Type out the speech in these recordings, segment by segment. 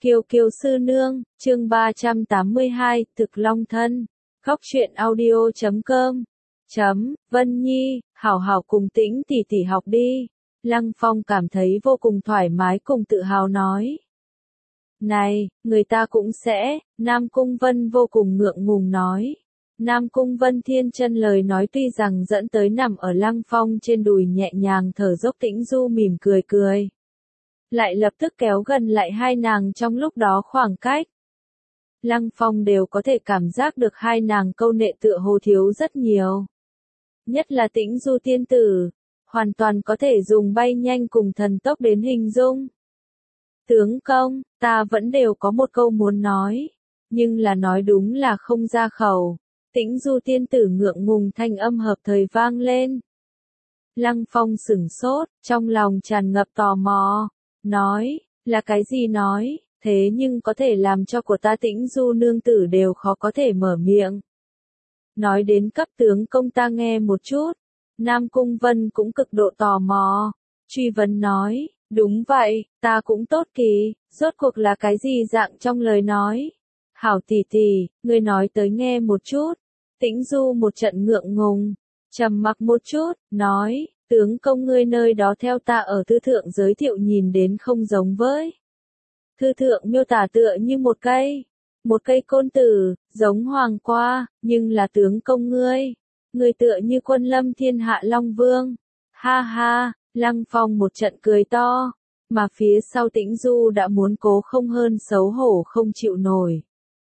Kiều Kiều sư nương, chương 382, thực long thân. Góc truyện audio.com. Vân Nhi, hảo hảo cùng Tĩnh tỷ tỷ học đi. Lăng Phong cảm thấy vô cùng thoải mái cùng tự hào nói. Này, người ta cũng sẽ, Nam Cung Vân vô cùng ngượng ngùng nói. Nam Cung Vân thiên chân lời nói tuy rằng dẫn tới nằm ở Lăng Phong trên đùi nhẹ nhàng thở dốc. Tĩnh Du mỉm cười cười. Lại lập tức kéo gần lại hai nàng trong lúc đó khoảng cách. Lăng Phong đều có thể cảm giác được hai nàng câu nệ tựa hồ thiếu rất nhiều. Nhất là Tĩnh Du tiên tử, hoàn toàn có thể dùng bay nhanh cùng thần tốc đến hình dung. Tướng công, ta vẫn đều có một câu muốn nói, nhưng là nói đúng là không ra khẩu. Tĩnh Du tiên tử ngượng ngùng thanh âm hợp thời vang lên. Lăng Phong sửng sốt, trong lòng tràn ngập tò mò. Nói, là cái gì nói, thế nhưng có thể làm cho của ta Tĩnh Du nương tử đều khó có thể mở miệng. Nói đến cấp tướng công ta nghe một chút, Nam Cung Vân cũng cực độ tò mò, truy vấn nói, đúng vậy, ta cũng tốt kỳ, rốt cuộc là cái gì dạng trong lời nói. Hảo tỷ tỷ, ngươi nói tới nghe một chút. Tĩnh Du một trận ngượng ngùng, trầm mặc một chút, nói, tướng công ngươi nơi đó theo ta ở thư thượng giới thiệu nhìn đến không giống với. Thư thượng miêu tả tựa như một cây côn tử, giống hoàng qua, nhưng là tướng công ngươi tựa như quân lâm thiên hạ long vương. Ha ha, Lăng Phong một trận cười to, mà phía sau Tĩnh Du đã muốn cố không hơn xấu hổ không chịu nổi.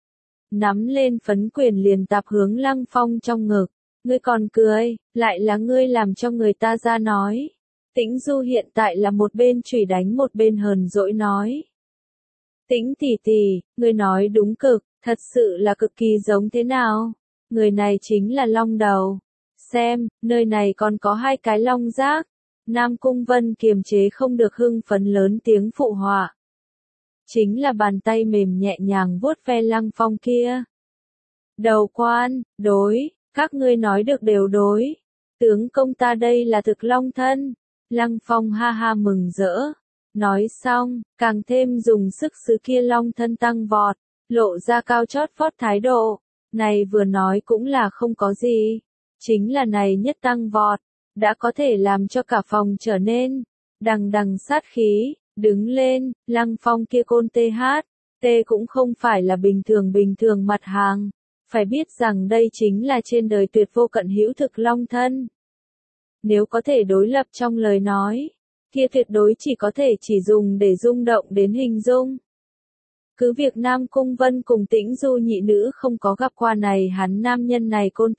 Nắm lên phấn quyền liền tạp hướng Lăng Phong trong ngực. Ngươi còn cười, lại là ngươi làm cho người ta ra nói. Tĩnh Du hiện tại là một bên chửi đánh một bên hờn dỗi nói. Tĩnh tỷ tỷ, ngươi nói đúng cực, thật sự là cực kỳ giống thế nào? Người này chính là long đầu. Xem, nơi này còn có hai cái long giác. Nam Cung Vân kiềm chế không được hưng phấn lớn tiếng phụ họa. Chính là bàn tay mềm nhẹ nhàng vuốt ve Lăng Phong kia. Đầu quan, đối. Các ngươi nói được đều đối. Tướng công ta đây là thực long thân. Lăng Phong ha ha mừng rỡ. Nói xong, càng thêm dùng sức sứ kia long thân tăng vọt, lộ ra cao chót vót thái độ. Này vừa nói cũng là không có gì. Chính là này nhất tăng vọt, đã có thể làm cho cả phòng trở nên đằng đằng sát khí. Đứng lên, Lăng Phong kia côn tê cũng không phải là bình thường mặt hàng. Phải biết rằng đây chính là trên đời tuyệt vô cận hữu thực long thân. Nếu có thể đối lập trong lời nói, kia tuyệt đối chỉ có thể chỉ dùng để rung động đến hình dung. Cứ việc Nam Cung Vân cùng Tĩnh Du nhị nữ không có gặp qua này hắn nam nhân này côn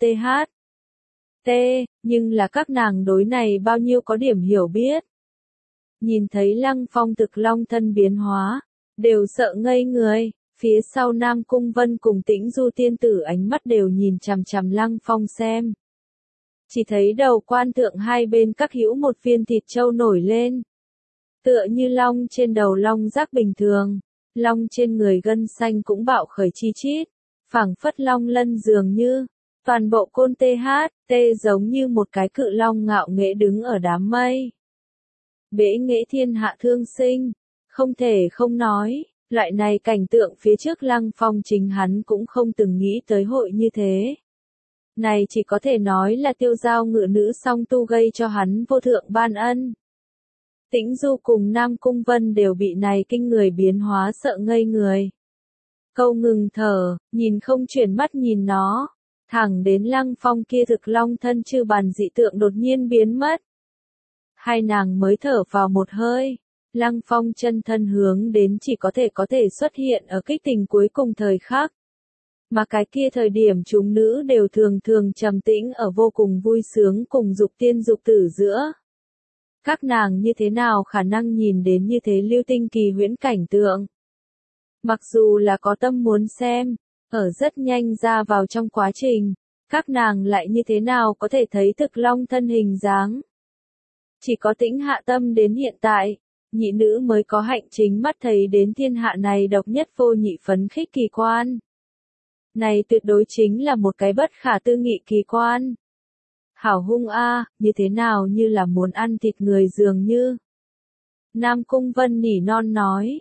nhưng là các nàng đối này bao nhiêu có điểm hiểu biết. Nhìn thấy Lăng Phong thực long thân biến hóa, đều sợ ngây người. Phía sau Nam Cung Vân cùng Tĩnh Du tiên tử ánh mắt đều nhìn chằm chằm Lăng Phong xem. Chỉ thấy đầu quan thượng hai bên các hữu một viên thịt trâu nổi lên. Tựa như long trên đầu long giác bình thường, long trên người gân xanh cũng bạo khởi chi chít, phảng phất long lân dường như, toàn bộ côn tê giống như một cái cự long ngạo nghễ đứng ở đám mây. Bế nghệ thiên hạ thương sinh, không thể không nói. Loại này cảnh tượng phía trước Lăng Phong chính hắn cũng không từng nghĩ tới hội như thế. Này chỉ có thể nói là tiêu giao ngự nữ song tu gây cho hắn vô thượng ban ân. Tĩnh Du cùng Nam Cung Vân đều bị này kinh người biến hóa sợ ngây người. Câu ngừng thở, nhìn không chuyển mắt nhìn nó, thẳng đến Lăng Phong kia thực long thân chư bàn dị tượng đột nhiên biến mất. Hai nàng mới thở vào một hơi. Lăng Phong chân thân hướng đến chỉ có thể xuất hiện ở kích tình cuối cùng thời khắc. Mà cái kia thời điểm chúng nữ đều thường trầm tĩnh ở vô cùng vui sướng cùng dục tiên dục tử giữa. Các nàng như thế nào khả năng nhìn đến như thế lưu tinh kỳ huyễn cảnh tượng. Mặc dù là có tâm muốn xem, ở rất nhanh ra vào trong quá trình, các nàng lại như thế nào có thể thấy thực long thân hình dáng. Chỉ có Tĩnh hạ tâm đến hiện tại. Nhị nữ mới có hạnh chính mắt thấy đến thiên hạ này độc nhất vô nhị phấn khích kỳ quan. Này tuyệt đối chính là một cái bất khả tư nghị kỳ quan. Hảo hung như thế nào như là muốn ăn thịt người dường như. Nam Cung Vân nỉ non nói.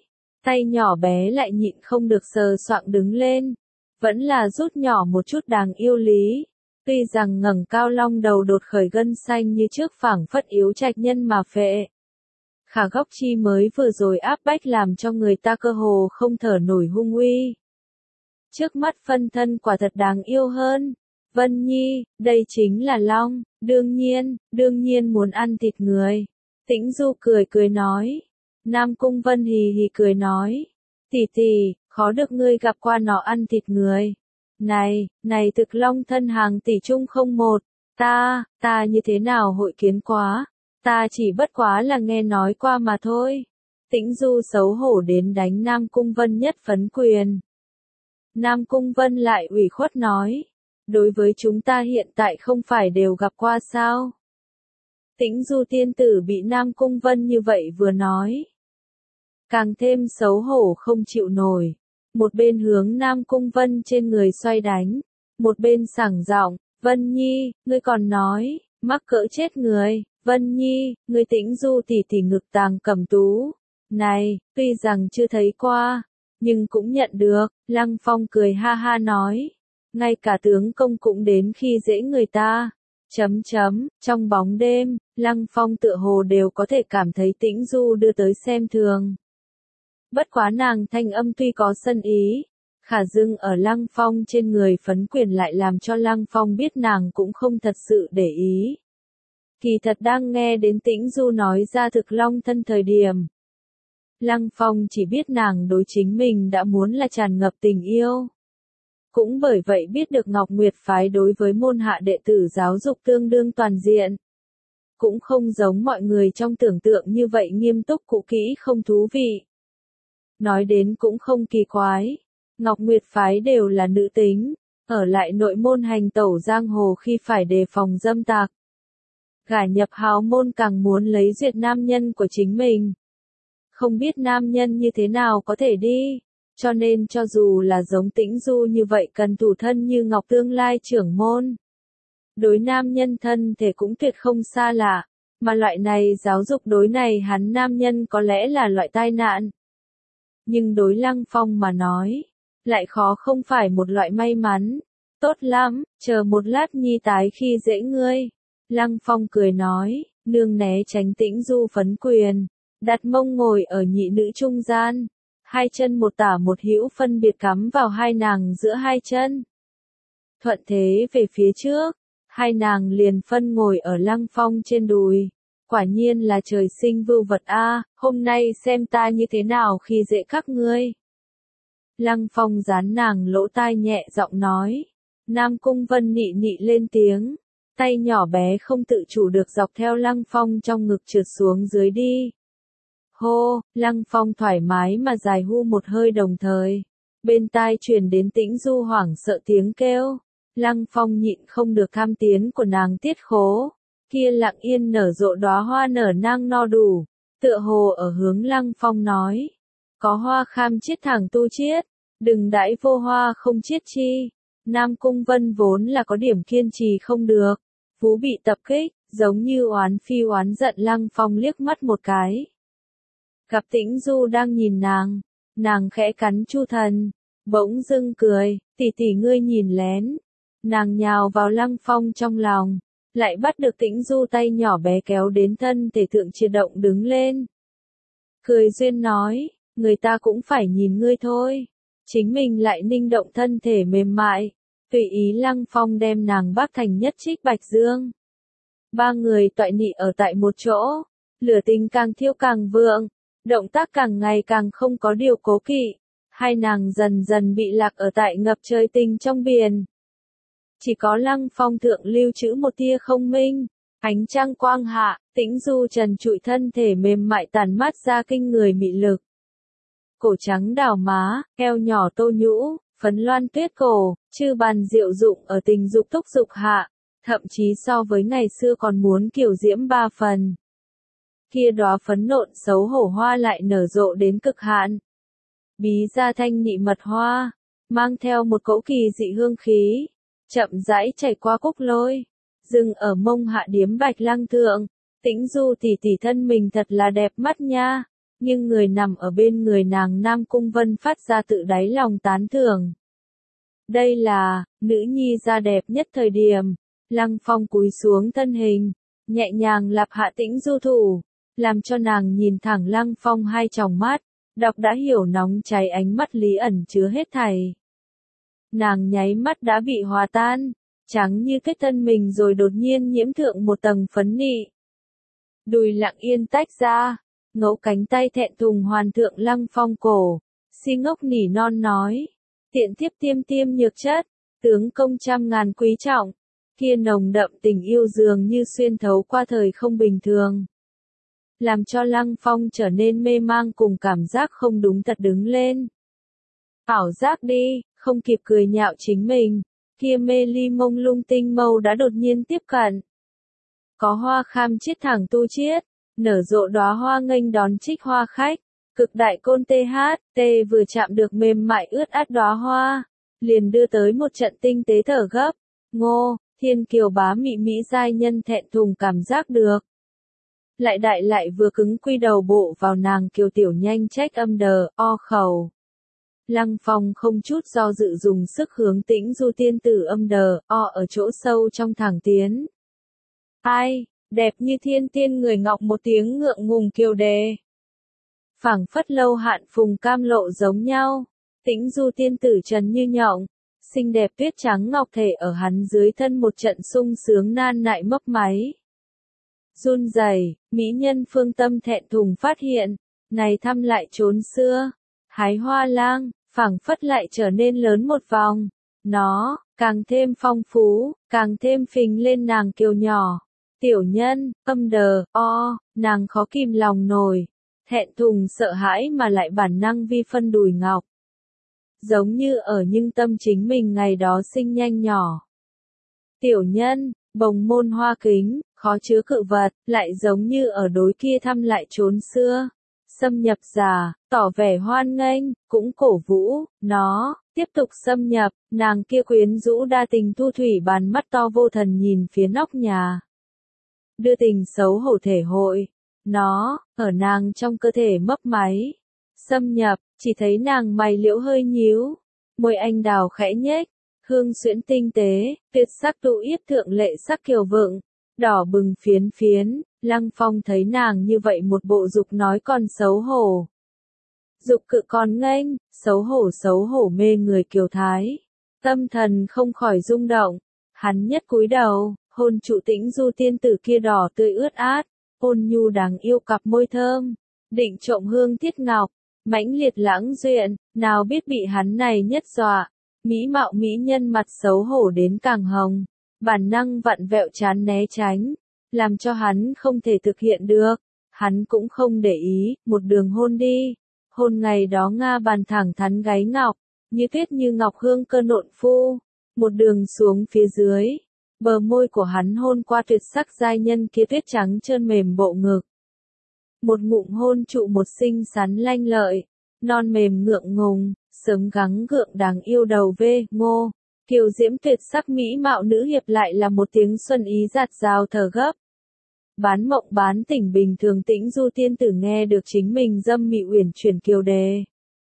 Tay nhỏ bé lại nhịn không được sờ soạng đứng lên. Vẫn là rút nhỏ một chút đáng yêu lý. Tuy rằng ngẩng cao long đầu đột khởi gân xanh như trước phảng phất yếu trạch nhân mà phệ. Khả góc chi mới vừa rồi áp bách làm cho người ta cơ hồ không thở nổi hung uy. Trước mắt phân thân quả thật đáng yêu hơn. Vân Nhi, đây chính là long, đương nhiên muốn ăn thịt người. Tĩnh Du cười cười nói. Nam Cung Vân hì hì cười nói. Tỷ tỷ, khó được ngươi gặp qua nó ăn thịt người. Này thực long thân hàng tỷ trung không một. Ta như thế nào hội kiến quá. Ta chỉ bất quá là nghe nói qua mà thôi. Tĩnh Du xấu hổ đến đánh Nam Cung Vân nhất phấn quyền. Nam Cung Vân lại ủy khuất nói. Đối với chúng ta hiện tại không phải đều gặp qua sao? Tĩnh Du tiên tử bị Nam Cung Vân như vậy vừa nói. Càng thêm xấu hổ không chịu nổi. Một bên hướng Nam Cung Vân trên người xoay đánh. Một bên sảng giọng, Vân Nhi, ngươi còn nói, mắc cỡ chết người. Vân Nhi, ngươi Tĩnh Du tỷ tỷ ngực tàng cẩm tú. Này, tuy rằng chưa thấy qua, nhưng cũng nhận được. Lăng Phong cười ha ha nói. Ngay cả tướng công cũng đến khi dễ người ta. Trong bóng đêm, Lăng Phong tựa hồ đều có thể cảm thấy Tĩnh Du đưa tới xem thường. Bất quá nàng thanh âm tuy có sân ý, khả dưng ở Lăng Phong trên người phấn quyền lại làm cho Lăng Phong biết nàng cũng không thật sự để ý. Kỳ thật đang nghe đến Tĩnh Du nói ra thực long thân thời điểm. Lăng Phong chỉ biết nàng đối chính mình đã muốn là tràn ngập tình yêu. Cũng bởi vậy biết được Ngọc Nguyệt phái đối với môn hạ đệ tử giáo dục tương đương toàn diện. Cũng không giống mọi người trong tưởng tượng như vậy nghiêm túc cũ kỹ không thú vị. Nói đến cũng không kỳ quái. Ngọc Nguyệt phái đều là nữ tính, ở lại nội môn hành tẩu giang hồ khi phải đề phòng dâm tặc. Gả nhập hào môn càng muốn lấy duyệt nam nhân của chính mình. Không biết nam nhân như thế nào có thể đi. Cho nên cho dù là giống Tĩnh Du như vậy cần thủ thân như Ngọc tương lai trưởng môn. Đối nam nhân thân thể cũng tuyệt không xa lạ, mà loại này giáo dục đối này hắn nam nhân có lẽ là loại tai nạn. Nhưng đối Lăng Phong mà nói, lại khó không phải một loại may mắn. Tốt lắm, chờ một lát nhi tái khi dễ ngươi. Lăng Phong cười nói, nương né tránh Tĩnh Du phấn quyền, đặt mông ngồi ở nhị nữ trung gian. Hai chân một tả một hữu phân biệt cắm vào hai nàng giữa hai chân. Thuận thế về phía trước, hai nàng liền phân ngồi ở Lăng Phong trên đùi. Quả nhiên là trời sinh vưu vật a, hôm nay xem ta như thế nào khi dễ các ngươi. Lăng Phong dán nàng lỗ tai nhẹ giọng nói. Nam Cung Vân nị nị lên tiếng. Tay nhỏ bé không tự chủ được dọc theo Lăng Phong trong ngực trượt xuống dưới đi. Hô, Lăng Phong thoải mái mà dài hu một hơi đồng thời. Bên tai truyền đến Tĩnh Du hoảng sợ tiếng kêu. Lăng Phong nhịn không được tham tiến của nàng tiết khố. Kia lặng yên nở rộ đóa hoa nở nang no đủ. Tựa hồ ở hướng Lăng Phong nói. Có hoa kham chiết thẳng tu chiết. Đừng đãi vô hoa không chiết chi. Nam Cung Vân vốn là có điểm kiên trì không được. Phú bị tập kích, giống như oán phi oán giận Lăng Phong liếc mắt một cái. Gặp Tĩnh Du đang nhìn nàng khẽ cắn chu thần, bỗng dưng cười, tỷ tỷ ngươi nhìn lén. Nàng nhào vào Lăng Phong trong lòng, lại bắt được Tĩnh Du tay nhỏ bé kéo đến thân thể thượng chia động đứng lên. Cười duyên nói, người ta cũng phải nhìn ngươi thôi. Chính mình lại ninh động thân thể mềm mại, tùy ý Lăng Phong đem nàng bác thành nhất trích bạch dương. Ba người toại nị ở tại một chỗ, lửa tình càng thiêu càng vượng. Động tác càng ngày càng không có điều cố kỵ, hai nàng dần dần bị lạc ở tại ngập trời tình trong biển. Chỉ có Lăng Phong thượng lưu trữ một tia không minh, ánh trăng quang hạ, Tĩnh Du trần trụi thân thể mềm mại tản mát ra kinh người mị lực. Cổ trắng đào má, eo nhỏ tô nhũ, phấn loan tuyết cổ, chư bàn diệu dụng ở tình dục thúc dục hạ, thậm chí so với ngày xưa còn muốn kiều diễm ba phần. Kia đóa phấn nộn xấu hổ hoa lại nở rộ đến cực hạn. Bí ra thanh nị mật hoa, mang theo một cỗ kỳ dị hương khí, chậm rãi chảy qua cúc lôi, dừng ở mông hạ điếm bạch lăng thượng. Tĩnh Du tỷ tỷ thân mình thật là đẹp mắt nha. nhưng người nằm ở bên người nàng Nam Cung Vân phát ra tự đáy lòng tán thưởng. Đây là, nữ nhi da đẹp nhất thời điểm. Lăng Phong cúi xuống thân hình, nhẹ nhàng lặp hạ Tĩnh Du thủ, làm cho nàng nhìn thẳng Lăng Phong hai tròng mắt, đọc đã hiểu nóng cháy ánh mắt lý ẩn chứa hết thảy. Nàng nháy mắt đã bị hòa tan, trắng như kết thân mình rồi đột nhiên nhiễm thượng một tầng phấn nị. Đùi lặng yên tách ra, ngẫu cánh tay thẹn thùng hoàn thượng Lăng Phong cổ, si ngốc nỉ non nói, tiện thiếp tiêm tiêm nhược chất, tướng công trăm ngàn quý trọng, kia nồng đậm tình yêu dường như xuyên thấu qua thời không bình thường. Làm cho Lăng Phong trở nên mê mang cùng cảm giác không đúng thật đứng lên. Ảo giác đi, không kịp cười nhạo chính mình, kia mê ly mông lung tinh mâu đã đột nhiên tiếp cận. Có hoa kham chiết thẳng tu chiết, nở rộ đóa hoa nghênh đón trích hoa khách, cực đại côn THT vừa chạm được mềm mại ướt át đóa hoa, liền đưa tới một trận tinh tế thở gấp. Ngô, thiên kiều bá mị mỹ giai nhân thẹn thùng cảm giác được. Lại đại lại vừa cứng quy đầu bộ vào nàng kiều tiểu nhanh trách âm đờ, o khẩu. Lăng Phong không chút do dự dùng sức hướng Tĩnh Du tiên tử âm đờ, o ở chỗ sâu trong thẳng tiến. Ai, đẹp như thiên tiên người ngọc một tiếng ngượng ngùng kiều đề. Phảng phất lâu hạn phùng cam lộ giống nhau, Tĩnh Du tiên tử trần như nhộng, xinh đẹp tuyết trắng ngọc thể ở hắn dưới thân một trận sung sướng nan nại mấp máy. Run rẩy, mỹ nhân phương tâm thẹn thùng phát hiện, này thăm lại trốn xưa, hái hoa lang, phảng phất lại trở nên lớn một vòng, nó, càng thêm phong phú, càng thêm phình lên nàng kiều nhỏ. Tiểu nhân, âm đờ, o, nàng khó kìm lòng nổi, thẹn thùng sợ hãi mà lại bản năng vi phân đùi ngọc. Giống như ở nhưng tâm chính mình ngày đó sinh nhanh nhỏ. Tiểu nhân, bồng môn hoa kính, khó chứa cự vật, lại giống như ở đối kia thăm lại trốn xưa. Xâm nhập giả, tỏ vẻ hoan nghênh, cũng cổ vũ, nó, tiếp tục xâm nhập, nàng kia quyến rũ đa tình thu thủy bàn mắt to vô thần nhìn phía nóc nhà. Đưa tình xấu hổ thể hội, nó, ở nàng trong cơ thể mấp máy. Xâm nhập, chỉ thấy nàng mày liễu hơi nhíu, môi anh đào khẽ nhếch, hương xuyễn tinh tế, tuyệt sắc tụ yết thượng lệ sắc kiều vượng, đỏ bừng phiến phiến. Lăng Phong thấy nàng như vậy một bộ dục nói còn xấu hổ. Dục cự còn nghênh, xấu hổ mê người kiều thái. Tâm thần không khỏi rung động, hắn nhất cúi đầu, hôn trụ Tĩnh Du tiên tử kia đỏ tươi ướt át, ôn nhu đáng yêu cặp môi thơm, định trộm hương thiết ngọc, mãnh liệt lãng duyện, nào biết bị hắn này nhất dọa, mỹ mạo mỹ nhân mặt xấu hổ đến càng hồng, bản năng vặn vẹo chán né tránh. Làm cho hắn không thể thực hiện được, hắn cũng không để ý, một đường hôn đi, hôn ngày đó Nga bàn thẳng thắn gáy ngọc, như tuyết như ngọc hương cơ nộn phu, một đường xuống phía dưới, bờ môi của hắn hôn qua tuyệt sắc giai nhân kia tuyết trắng trơn mềm bộ ngực. Một ngụm hôn trụ một xinh xắn lanh lợi, non mềm ngượng ngùng, sớm gắng gượng đáng yêu đầu vê, ngô. Kiều diễm tuyệt sắc mỹ mạo nữ hiệp lại là một tiếng xuân ý giạt rào thở gấp. Bán mộng bán tỉnh bình thường Tĩnh Du tiên tử nghe được chính mình dâm mị uyển chuyển kiều đề.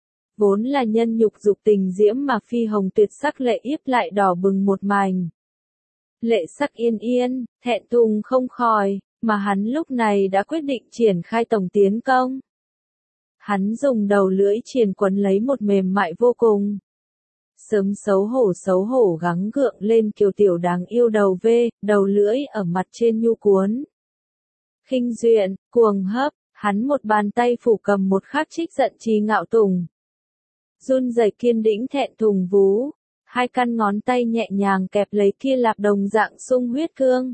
Vốn là nhân nhục dục tình diễm mà phi hồng tuyệt sắc lệ yếp lại đỏ bừng một mảnh. Lệ sắc yên yên, thẹn thùng không khỏi, mà hắn lúc này đã quyết định triển khai tổng tiến công. Hắn dùng đầu lưỡi triền quấn lấy một mềm mại vô cùng. Sớm xấu hổ gắng gượng lên kiều tiểu đáng yêu đầu vê, đầu lưỡi ở mặt trên nhu cuốn. Khinh duyện, cuồng hấp, hắn một bàn tay phủ cầm một khắc trích giận trí ngạo tùng. Run rẩy kiên đĩnh thẹn thùng vú, hai căn ngón tay nhẹ nhàng kẹp lấy kia lạp đồng dạng sung huyết cương.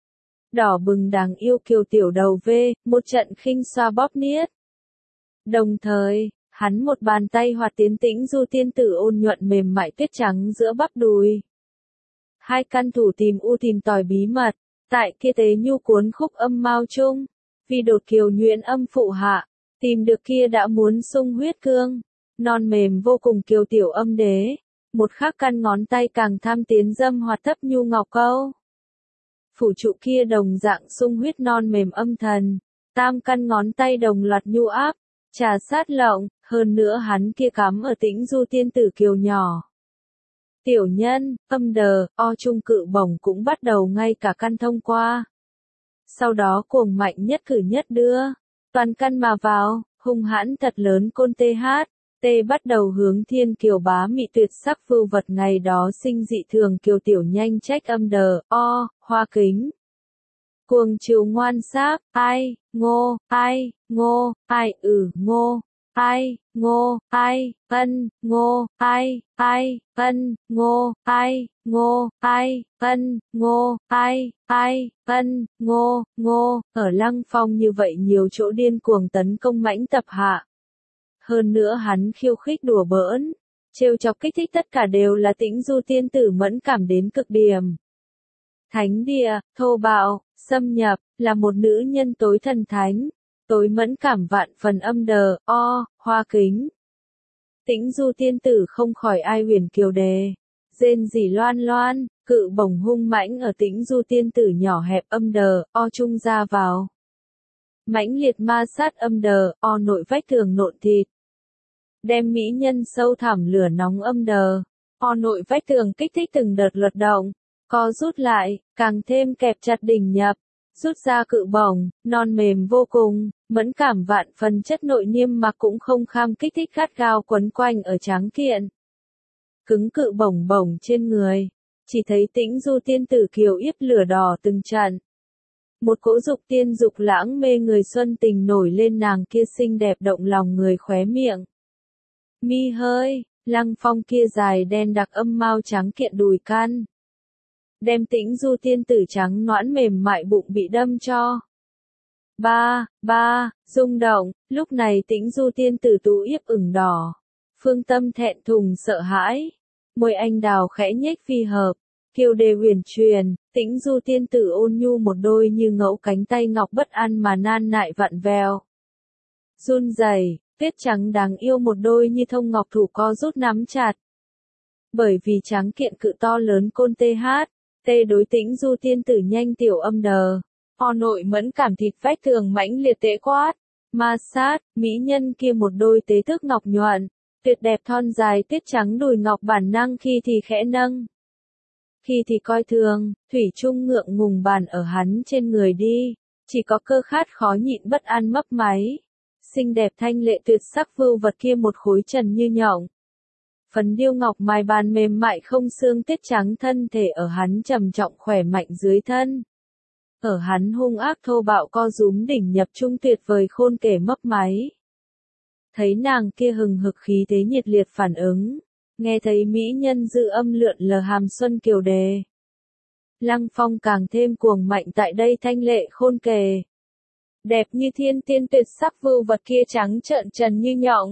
Đỏ bừng đáng yêu kiều tiểu đầu vê, một trận khinh xoa bóp niết. Đồng thời, hắn một bàn tay hoạt tiến Tĩnh Du tiên tử ôn nhuận mềm mại tuyết trắng giữa bắp đùi. Hai căn thủ tìm tìm tòi bí mật, tại kia tế nhu cuốn khúc âm mao chung, vì đột kiều nhuyễn âm phụ hạ, tìm được kia đã muốn sung huyết cương, non mềm vô cùng kiều tiểu âm đế, một khắc căn ngón tay càng tham tiến dâm hoạt thấp nhu ngọc câu. Phủ trụ kia đồng dạng sung huyết non mềm âm thần, tam căn ngón tay đồng loạt nhu áp, trà sát lộng, hơn nữa hắn kia cắm ở Tĩnh Du tiên tử kiều nhỏ. Tiểu nhân, âm đờ, o trung cự bổng cũng bắt đầu ngay cả căn thông qua. Sau đó cuồng mạnh nhất cử nhất đưa, toàn căn mà vào, hung hãn thật lớn côn tê hát. Tê bắt đầu hướng thiên kiều bá mị tuyệt sắc vưu vật ngày đó sinh dị thường kiều tiểu nhanh trách âm đờ, o, hoa kính. Cuồng chiều ngoan sáp, ai, ngô, ngô, ngô, ân, ngô, ân, ngô, ân, ngô, ở Lăng Phong như vậy nhiều chỗ điên cuồng tấn công mãnh tập hạ. Hơn nữa hắn khiêu khích đùa bỡn, trêu chọc kích thích tất cả đều là Tĩnh Du tiên tử mẫn cảm đến cực điểm. Thánh địa, thô bạo, xâm nhập, là một nữ nhân tối thần thánh, tối mẫn cảm vạn phần âm đờ, o, hoa kính. Tĩnh Du tiên tử không khỏi ai huyền kiều đề, rên rỉ loan loan, cự bổng hung mãnh ở Tĩnh Du tiên tử nhỏ hẹp âm đờ, o trung ra vào. Mãnh liệt ma sát âm đờ, o nội vách tường nộn thịt. Đem mỹ nhân sâu thẳm lửa nóng âm đờ, o nội vách tường kích thích từng đợt luật động, co rút lại, càng thêm kẹp chặt đỉnh nhập, rút ra cự bổng, non mềm vô cùng, mẫn cảm vạn phần chất nội niêm mà cũng không kham kích thích gắt gao quấn quanh ở tráng kiện. Cứng cự bổng bổng trên người, chỉ thấy Tĩnh Du tiên tử kiều yếp lửa đỏ từng trận. Một cỗ dục tiên dục lãng mê người xuân tình nổi lên nàng kia xinh đẹp động lòng người khóe miệng. Mi hơi, Lăng Phong kia dài đen đặc âm mau trắng kiện đùi can. Đem Tĩnh Du tiên tử trắng nõn mềm mại bụng bị đâm cho. Rung động, lúc này Tĩnh Du tiên tử tú yếp ửng đỏ. Phương Tâm thẹn thùng sợ hãi. Môi anh đào khẽ nhếch phi hợp. Kiều đề huyền truyền, Tĩnh Du tiên tử ôn nhu một đôi như ngẫu cánh tay ngọc bất an mà nan nại vặn vẹo. Run rẩy, tuyết trắng đáng yêu một đôi như thông ngọc thủ co rút nắm chặt. Bởi vì trắng kiện cự to lớn côn tê hát, tê đối Tĩnh Du tiên tử nhanh tiểu âm đờ, o nội mẫn cảm thịt vách thường mãnh liệt tễ quát, ma sát, mỹ nhân kia một đôi tế thức ngọc nhuận, tuyệt đẹp thon dài tuyết trắng đùi ngọc bản năng khi thì khẽ nâng. Khi thì coi thường, thủy chung ngượng ngùng bàn ở hắn trên người đi, chỉ có cơ khát khó nhịn bất an mấp máy. Xinh đẹp thanh lệ tuyệt sắc vưu vật kia một khối trần như nhộng. Phấn điêu ngọc mài bàn mềm mại không xương tuyết trắng thân thể ở hắn trầm trọng khỏe mạnh dưới thân. Ở hắn hung ác thô bạo co rúm đỉnh nhập trung tuyệt vời khôn kể mấp máy. Thấy nàng kia hừng hực khí thế nhiệt liệt phản ứng. Nghe thấy mỹ nhân dư âm lượn lờ hàm xuân kiều đề. Lăng Phong càng thêm cuồng mạnh tại đây thanh lệ khôn kề. Đẹp như thiên tiên tuyệt sắc vưu vật kia trắng trợn trần như nhộng.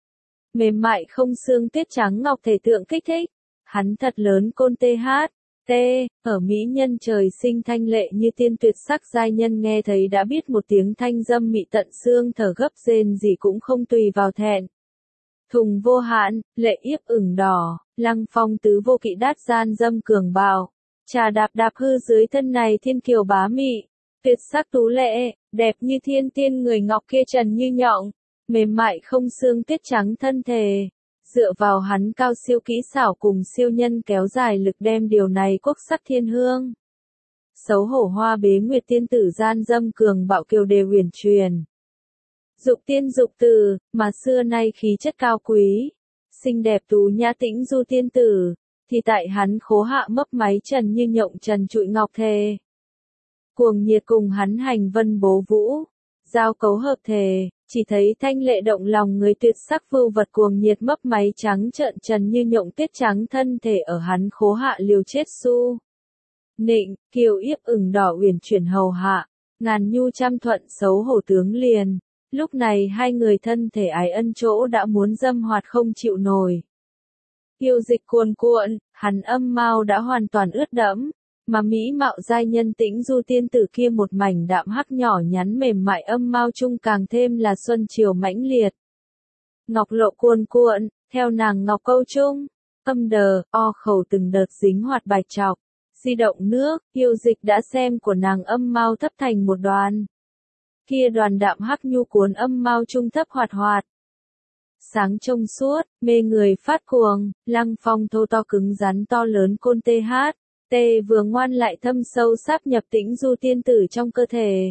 Mềm mại không xương tuyết trắng ngọc thể tượng kích thích. Hắn thật lớn côn tê hát. Tê, ở mỹ nhân trời sinh thanh lệ như tiên tuyệt sắc giai nhân nghe thấy đã biết một tiếng thanh dâm mị tận xương thở gấp rên gì cũng không tùy vào thẹn. Thùng vô hạn, lệ yếp ửng đỏ, Lăng Phong tứ vô kỵ đát gian dâm cường bạo. Trà đạp đạp hư dưới thân này thiên kiều bá mị. Tuyệt sắc tú lệ, đẹp như thiên tiên người ngọc kia trần như nhộng. Mềm mại không xương tuyết trắng thân thể. Dựa vào hắn cao siêu kỹ xảo cùng siêu nhân kéo dài lực đem điều này quốc sắc thiên hương. Xấu hổ hoa bế nguyệt tiên tử gian dâm cường bạo kiều đề huyền truyền. Dục tiên dục tử, mà xưa nay khí chất cao quý, xinh đẹp tú nhã Tĩnh Du tiên tử, thì tại hắn khố hạ mấp máy trần như nhộng trần trụi ngọc thề. Cuồng nhiệt cùng hắn hành vân bố vũ, giao cấu hợp thề, chỉ thấy thanh lệ động lòng người tuyệt sắc vưu vật cuồng nhiệt mấp máy trắng trợn trần như nhộng tuyết trắng thân thể ở hắn khố hạ liều chết su. Nịnh, kiều yếp ửng đỏ uyển chuyển hầu hạ, ngàn nhu trăm thuận xấu hổ tướng liền. Lúc này hai người thân thể ái ân chỗ đã muốn dâm hoạt không chịu nổi. Yêu dịch cuồn cuộn, hắn âm mau đã hoàn toàn ướt đẫm, mà mỹ mạo giai nhân Tĩnh Du tiên tử kia một mảnh đạm hắc nhỏ nhắn mềm mại âm mau chung càng thêm là xuân chiều mãnh liệt. Ngọc lộ cuồn cuộn, theo nàng ngọc câu chung, âm đờ, o khẩu từng đợt dính hoạt bạch chọc, di động nước, yêu dịch đã xem của nàng âm mau thấp thành một đoàn. Kia đoàn đạm hắc nhu cuốn âm mao trung thấp hoạt hoạt. Sáng trong suốt, mê người phát cuồng, Lăng Phong thô to cứng rắn to lớn côn TH, tê vừa ngoan lại thâm sâu sáp nhập tĩnh du tiên tử trong cơ thể.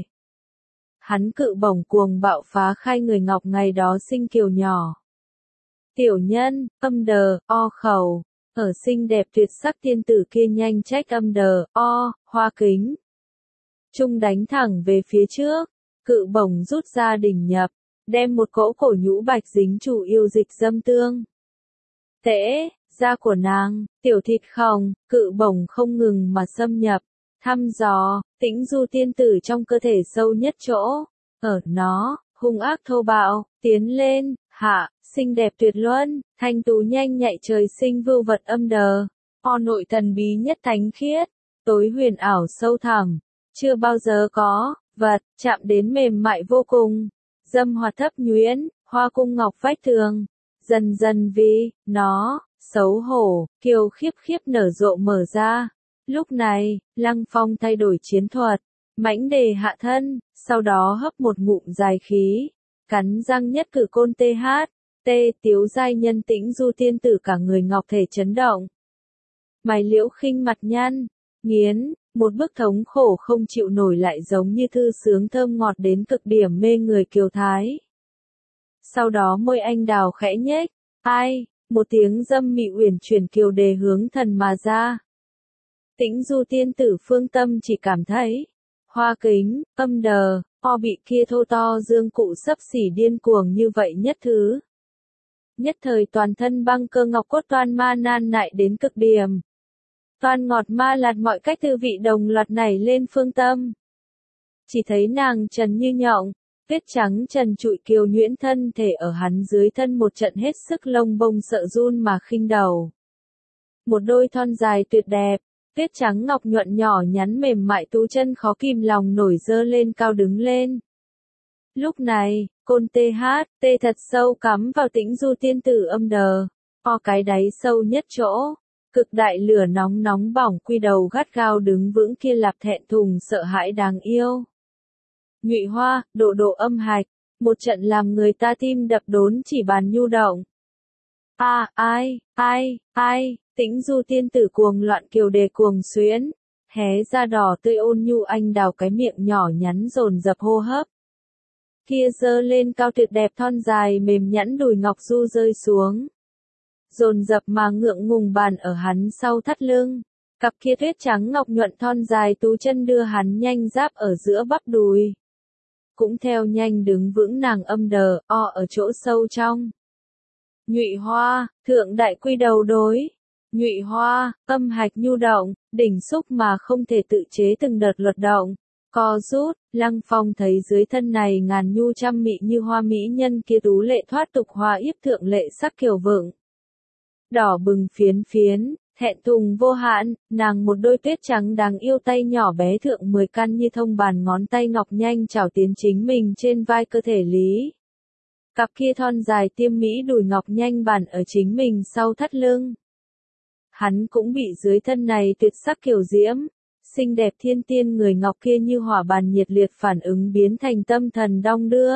Hắn cự bổng cuồng bạo phá khai người ngọc ngày đó sinh kiều nhỏ. Tiểu nhân, âm đờ, o khẩu, ở xinh đẹp tuyệt sắc tiên tử kia nhanh trách âm đờ, o, hoa kính. Trung đánh thẳng về phía trước, cự bổng rút ra đỉnh nhập, đem một cỗ cổ nhũ bạch dính chủ yêu dịch dâm tương. Tễ, da của nàng, tiểu thịt khòng, cự bổng không ngừng mà xâm nhập, thăm dò, tĩnh du tiên tử trong cơ thể sâu nhất chỗ, ở nó, hung ác thô bạo, tiến lên, hạ, xinh đẹp tuyệt luân, thanh tú nhanh nhạy trời sinh vưu vật âm đờ, o nội thần bí nhất thánh khiết, tối huyền ảo sâu thẳm, chưa bao giờ có, vật, chạm đến mềm mại vô cùng, dâm hoạt thấp nhuyễn, hoa cung ngọc vách tường, dần dần vì, nó, xấu hổ, kiều khiếp khiếp nở rộ mở ra. Lúc này, Lăng Phong thay đổi chiến thuật, mãnh đề hạ thân, sau đó hấp một ngụm dài khí, cắn răng nhất cử côn TH, tê tiếu giai nhân tĩnh du tiên tử cả người ngọc thể chấn động. Mày liễu khinh mặt nhăn, nghiến, một bức thống khổ không chịu nổi lại giống như thư sướng thơm ngọt đến cực điểm mê người kiều thái. Sau đó môi anh đào khẽ nhếch, ai, một tiếng dâm mị uyển chuyển kiều đề hướng thần mà ra. Tĩnh du tiên tử phương tâm chỉ cảm thấy, hoa kính, âm đờ, o bị kia thô to dương cụ sấp xỉ điên cuồng như vậy nhất thứ. Nhất thời toàn thân băng cơ ngọc cốt toan ma nan nại đến cực điểm. Toan ngọt ma lạt mọi cách tư vị đồng loạt nảy lên phương tâm. Chỉ thấy nàng trần như nhộng, tuyết trắng trần trụi kiều nhuyễn thân thể ở hắn dưới thân một trận hết sức lông bông sợ run mà khinh đầu. Một đôi thon dài tuyệt đẹp, tuyết trắng ngọc nhuận nhỏ nhắn mềm mại tú chân khó kìm lòng nổi dơ lên cao đứng lên. Lúc này, côn TH, tê thật sâu cắm vào tĩnh du tiên tử âm đờ, o cái đáy sâu nhất chỗ. Cực đại lửa nóng nóng bỏng quy đầu gắt gao đứng vững kia lạp thẹn thùng sợ hãi đáng yêu. Nhụy hoa, độ độ âm hạch, một trận làm người ta tim đập đốn chỉ bàn nhu động. Ai, tĩnh du tiên tử cuồng loạn kiều đề cuồng xuyến, hé da đỏ tươi ôn nhu anh đào cái miệng nhỏ nhắn dồn dập hô hấp. Kia dơ lên cao tuyệt đẹp thon dài mềm nhẵn đùi ngọc du rơi xuống. Dồn dập mà ngượng ngùng bàn ở hắn sau thắt lưng, cặp kia tuyết trắng ngọc nhuận thon dài tú chân đưa hắn nhanh giáp ở giữa bắp đùi. Cũng theo nhanh đứng vững nàng âm đờ, o ở chỗ sâu trong. Nhụy hoa, thượng đại quy đầu đối. Nhụy hoa, âm hạch nhu động, đỉnh xúc mà không thể tự chế từng đợt luật động. Co rút, Lăng Phong thấy dưới thân này ngàn nhu trăm mị như hoa mỹ nhân kia tú lệ thoát tục hoa yếp thượng lệ sắc kiều vượng. Đỏ bừng phiến phiến, thẹn thùng vô hạn, nàng một đôi tuyết trắng đáng yêu tay nhỏ bé thượng 10 căn như thông bàn ngón tay ngọc nhanh chảo tiến chính mình trên vai cơ thể lý. Cặp kia thon dài tiêm mỹ đùi ngọc nhanh bàn ở chính mình sau thắt lưng. Hắn cũng bị dưới thân này tuyệt sắc kiều diễm, xinh đẹp thiên tiên người ngọc kia như hỏa bàn nhiệt liệt phản ứng biến thành tâm thần đong đưa.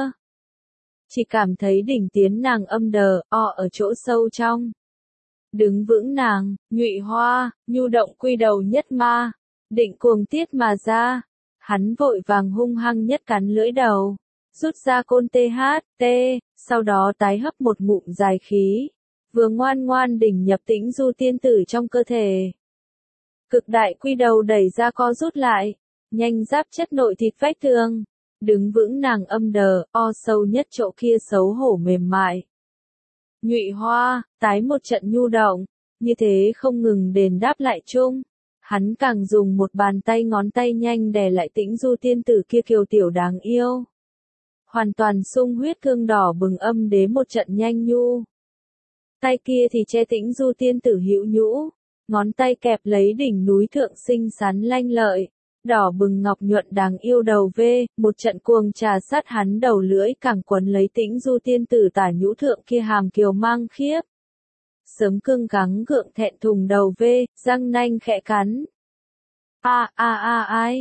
Chỉ cảm thấy đỉnh tiến nàng âm đờ, o ở chỗ sâu trong. Đứng vững nàng, nhụy hoa, nhu động quy đầu nhất ma, định cuồng tiết mà ra. Hắn vội vàng hung hăng nhất cắn lưỡi đầu, rút ra côn TH, sau đó tái hấp một ngụm dài khí, vừa ngoan ngoan đỉnh nhập tĩnh du tiên tử trong cơ thể. Cực đại quy đầu đẩy ra co rút lại, nhanh giáp chất nội thịt vách tường, đứng vững nàng âm đờ, o sâu nhất chỗ kia xấu hổ mềm mại. Nhụy hoa, tái một trận nhu động, như thế không ngừng đền đáp lại chung. Hắn càng dùng một bàn tay ngón tay nhanh đè lại tĩnh du tiên tử kia kiều tiểu đáng yêu. Hoàn toàn sung huyết cương đỏ bừng âm đế một trận nhanh nhu. Tay kia thì che tĩnh du tiên tử hữu nhũ, ngón tay kẹp lấy đỉnh núi thượng xinh xắn lanh lợi. Đỏ bừng ngọc nhuận đáng yêu đầu vê, một trận cuồng trà sát hắn đầu lưỡi càng quấn lấy tĩnh du tiên tử tả nhũ thượng kia hàm kiều mang khiếp. Sớm cưng gắng gượng thẹn thùng đầu vê, răng nanh khẽ cắn. Ai,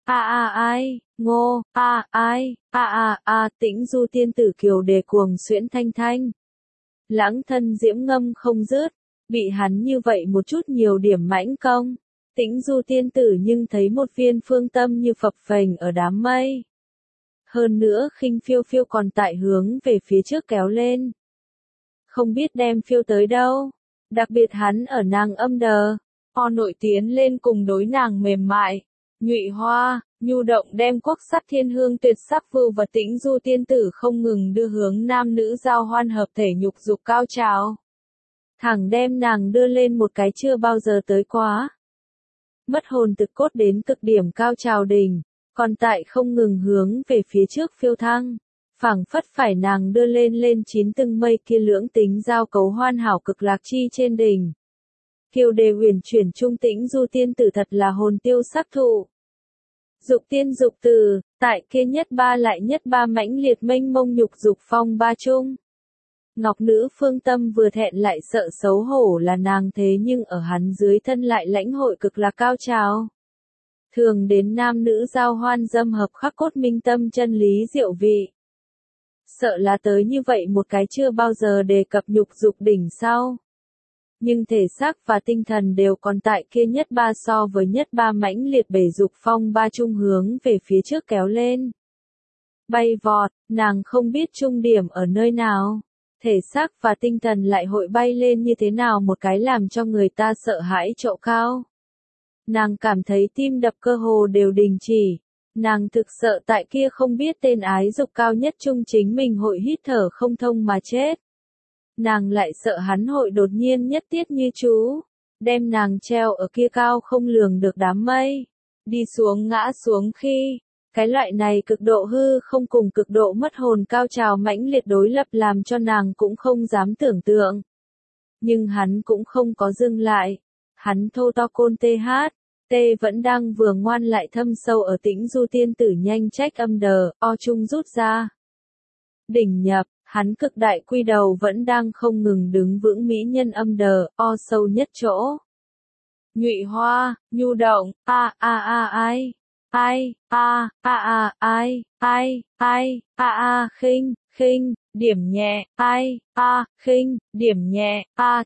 ai, ngô, ai, Tĩnh Du tiên tử kiều đề cuồng xuyễn thanh thanh. Lãng thân diễm ngâm không dứt, bị hắn như vậy một chút nhiều điểm mãnh công. Tĩnh Du tiên tử nhưng thấy một viên phương tâm như phập phềnh ở đám mây. Hơn nữa khinh phiêu phiêu còn tại hướng về phía trước kéo lên. Không biết đem phiêu tới đâu. Đặc biệt hắn ở nàng âm đờ. O nội tiến lên cùng đối nàng mềm mại. Nhụy hoa, nhu động đem quốc sắc thiên hương tuyệt sắc vưu và Tĩnh Du tiên tử không ngừng đưa hướng nam nữ giao hoan hợp thể nhục dục cao trào. Thẳng đem nàng đưa lên một cái chưa bao giờ tới quá. Mất hồn thực cốt đến cực điểm cao trào đỉnh, còn tại không ngừng hướng về phía trước phiêu thăng. Phảng phất phải nàng đưa lên chín tầng mây kia lưỡng tính giao cấu hoàn hảo cực lạc chi trên đỉnh. Kiều đề huyền chuyển trung Tĩnh Du tiên tử thật là hồn tiêu sắc thụ. Dục tiên dục từ, tại kia nhất ba lại nhất ba mãnh liệt mênh mông nhục dục phong ba chung. Ngọc nữ phương tâm vừa thẹn lại sợ xấu hổ là nàng thế nhưng ở hắn dưới thân lại lãnh hội cực là cao trào. Thường đến nam nữ giao hoan dâm hợp khắc cốt minh tâm chân lý diệu vị. Sợ là tới như vậy một cái chưa bao giờ đề cập nhục dục đỉnh sau. Nhưng thể xác và tinh thần đều còn tại kia nhất ba so với nhất ba mãnh liệt bể dục phong ba trung hướng về phía trước kéo lên. Bay vọt, nàng không biết trung điểm ở nơi nào. Thể xác và tinh thần lại hội bay lên như thế nào một cái làm cho người ta sợ hãi chỗ cao. Nàng cảm thấy tim đập cơ hồ đều đình chỉ. Nàng thực sợ tại kia không biết tên ái dục cao nhất trung chính mình hội hít thở không thông mà chết. Nàng lại sợ hắn hội đột nhiên nhất tiết như chú, đem nàng treo ở kia cao không lường được đám mây, đi xuống ngã xuống khi, cái loại này cực độ hư không cùng cực độ mất hồn cao trào mãnh liệt đối lập làm cho nàng cũng không dám tưởng tượng. Nhưng hắn cũng không có dừng lại, hắn thô to côn tê vẫn đang vừa ngoan lại thâm sâu ở Tĩnh Du tiên tử nhanh trách âm đờ, o trung rút ra. Đỉnh nhập. Hắn cực đại quy đầu vẫn đang không ngừng đứng vững mỹ nhân âm đờ, o sâu nhất chỗ. Nhụy hoa, nhu động, khinh, điểm nhẹ, điểm nhẹ,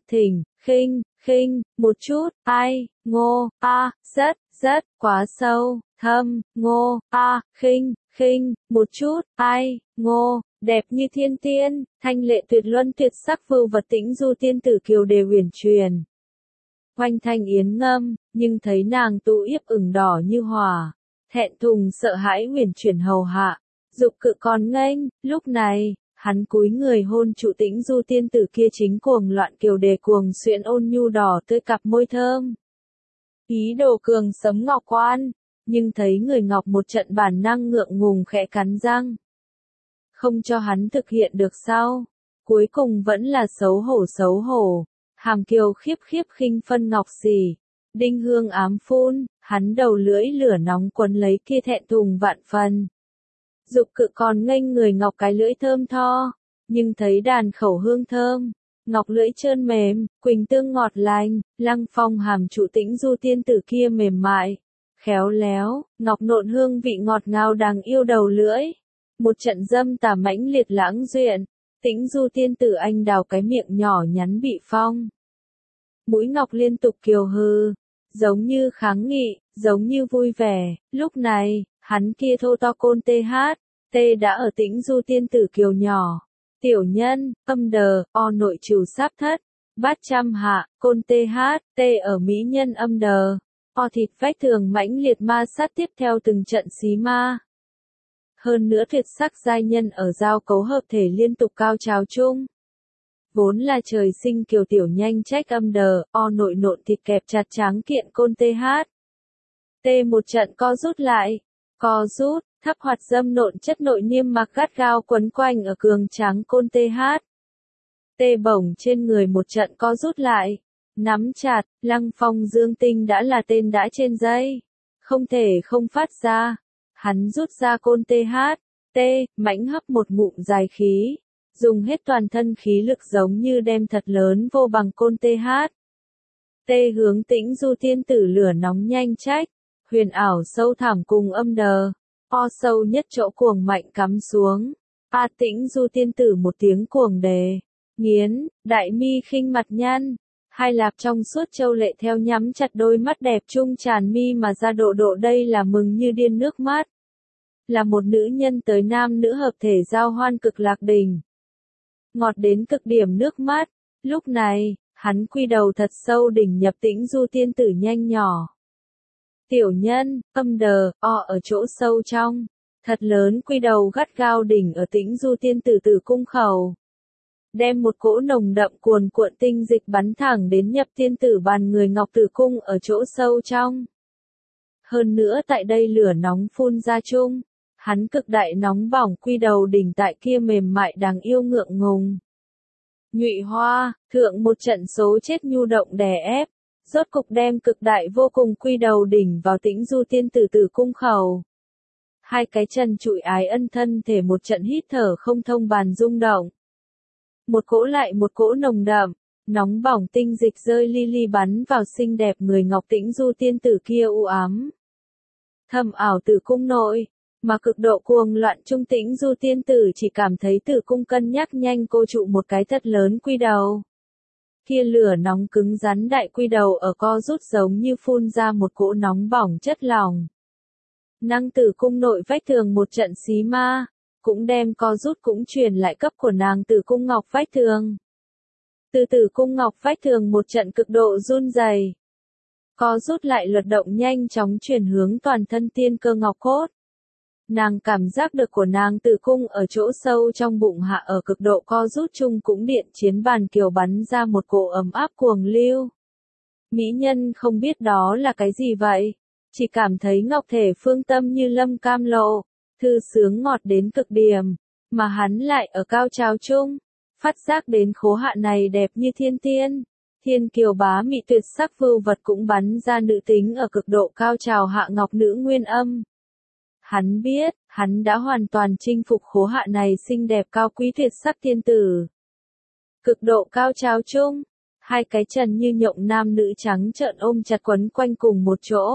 khinh, một chút, ngô, rất, quá sâu, thâm, ngô, khinh, một chút, ngô. Đẹp như thiên tiên, thanh lệ tuyệt luân tuyệt sắc vưu vật Tĩnh Du tiên tử kiều đề huyền truyền. Hoành thanh yến ngâm, nhưng thấy nàng tu yếp ửng đỏ như hỏa, thẹn thùng sợ hãi huyền chuyển hầu hạ, dục cự còn nghênh, lúc này, hắn cúi người hôn trụ Tĩnh Du tiên tử kia chính cuồng loạn kiều đề cuồng xuyễn ôn nhu đỏ tươi cặp môi thơm. Ý đồ cường sấm ngọc quan, nhưng thấy người ngọc một trận bản năng ngượng ngùng khẽ cắn răng. Không cho hắn thực hiện được sao? Cuối cùng vẫn là xấu hổ. Hàm kiều khiếp khinh phân ngọc xỉ. Đinh hương ám phun, hắn đầu lưỡi lửa nóng quấn lấy kia thẹn thùng vạn phần. Dục cự còn nghênh người ngọc cái lưỡi thơm tho, nhưng thấy đàn khẩu hương thơm. Ngọc lưỡi trơn mềm, quỳnh tương ngọt lành, lăng phong hàm trụ Tĩnh Du tiên tử kia mềm mại. Khéo léo, ngọc nộn hương vị ngọt ngào đáng yêu đầu lưỡi. Một trận dâm tà mãnh liệt lãng duyện, Tĩnh Du tiên tử anh đào cái miệng nhỏ nhắn bị phong. Mũi ngọc liên tục kiều hừ, giống như kháng nghị, giống như vui vẻ, lúc này, hắn kia thô to côn tê đã ở Tĩnh Du tiên tử kiều nhỏ. Tiểu nhân, âm đờ, o nội chủ sáp thất, bát trăm hạ, côn tê ở mỹ nhân âm đờ, o thịt vách thường mãnh liệt ma sát tiếp theo từng trận xí ma. Hơn nữa tuyệt sắc giai nhân ở giao cấu hợp thể liên tục cao trào chung. Vốn là trời sinh kiều tiểu nhanh trách âm đờ, o nội nộn thịt kẹp chặt tráng kiện côn tê một trận co rút lại, thấp hoạt dâm nộn chất nội niêm mạc gắt gao quấn quanh ở cường tráng côn tê bổng trên người một trận co rút lại, nắm chặt, lăng phong dương tinh đã là tên đã trên dây, không thể không phát ra. Hắn rút ra côn mãnh hấp một ngụm dài khí, dùng hết toàn thân khí lực giống như đem thật lớn vô bằng côn hướng Tĩnh Du tiên tử lửa nóng nhanh trách, huyền ảo sâu thẳm cùng âm đờ, o sâu nhất chỗ cuồng mạnh cắm xuống. A Tĩnh Du tiên tử một tiếng cuồng đề, nghiến, đại mi khinh mặt nhăn, hai lạp trong suốt châu lệ theo nhắm chặt đôi mắt đẹp trung tràn mi mà ra độ độ đây là mừng như điên nước mắt. Là một nữ nhân tới nam nữ hợp thể giao hoan cực lạc đỉnh. Ngọt đến cực điểm nước mắt, lúc này, hắn quy đầu thật sâu đỉnh nhập Tĩnh Du tiên tử nhanh nhỏ. Tiểu nhân, âm đờ, o ở chỗ sâu trong, thật lớn quy đầu gắt gao đỉnh ở Tĩnh Du tiên tử tử cung khẩu. Đem một cỗ nồng đậm cuồn cuộn tinh dịch bắn thẳng đến nhập tiên tử bàn người ngọc tử cung ở chỗ sâu trong. Hơn nữa tại đây lửa nóng phun ra chung, hắn cực đại nóng bỏng quy đầu đỉnh tại kia mềm mại đáng yêu ngượng ngùng. Nhụy hoa, thượng một trận số chết nhu động đè ép, rốt cục đem cực đại vô cùng quy đầu đỉnh vào Tĩnh Du tiên tử tử cung khẩu. Hai cái chân trụi ái ân thân thể một trận hít thở không thông bàn rung động. Một cỗ lại một cỗ nồng đậm, nóng bỏng tinh dịch rơi li li bắn vào xinh đẹp người ngọc Tĩnh Du tiên tử kia u ám. Thầm ảo tử cung nội, mà cực độ cuồng loạn trung Tĩnh Du tiên tử chỉ cảm thấy tử cung cân nhắc nhanh cô trụ một cái thật lớn quy đầu. Kia lửa nóng cứng rắn đại quy đầu ở co rút giống như phun ra một cỗ nóng bỏng chất lỏng. Năng tử cung nội vách tường một trận xí ma, cũng đem co rút cũng truyền lại cấp của nàng tử cung ngọc vách tường. Từ tử cung ngọc vách tường một trận cực độ run rẩy, co rút lại luật động nhanh chóng truyền hướng toàn thân tiên cơ ngọc cốt. Nàng cảm giác được của nàng tử cung ở chỗ sâu trong bụng hạ ở cực độ co rút chung cũng điện chiến bàn kiều bắn ra một cỗ ấm áp cuồng lưu. Mỹ nhân không biết đó là cái gì vậy, chỉ cảm thấy ngọc thể phương tâm như lâm cam lộ, thư sướng ngọt đến cực điểm, mà hắn lại ở cao trào chung, phát giác đến khố hạ này đẹp như thiên tiên, thiên kiều bá mị tuyệt sắc vưu vật cũng bắn ra nữ tính ở cực độ cao trào hạ ngọc nữ nguyên âm. Hắn biết, hắn đã hoàn toàn chinh phục khố hạ này xinh đẹp cao quý tuyệt sắc tiên tử. Cực độ cao trào chung, hai cái chân như nhộng nam nữ trắng trợn ôm chặt quấn quanh cùng một chỗ.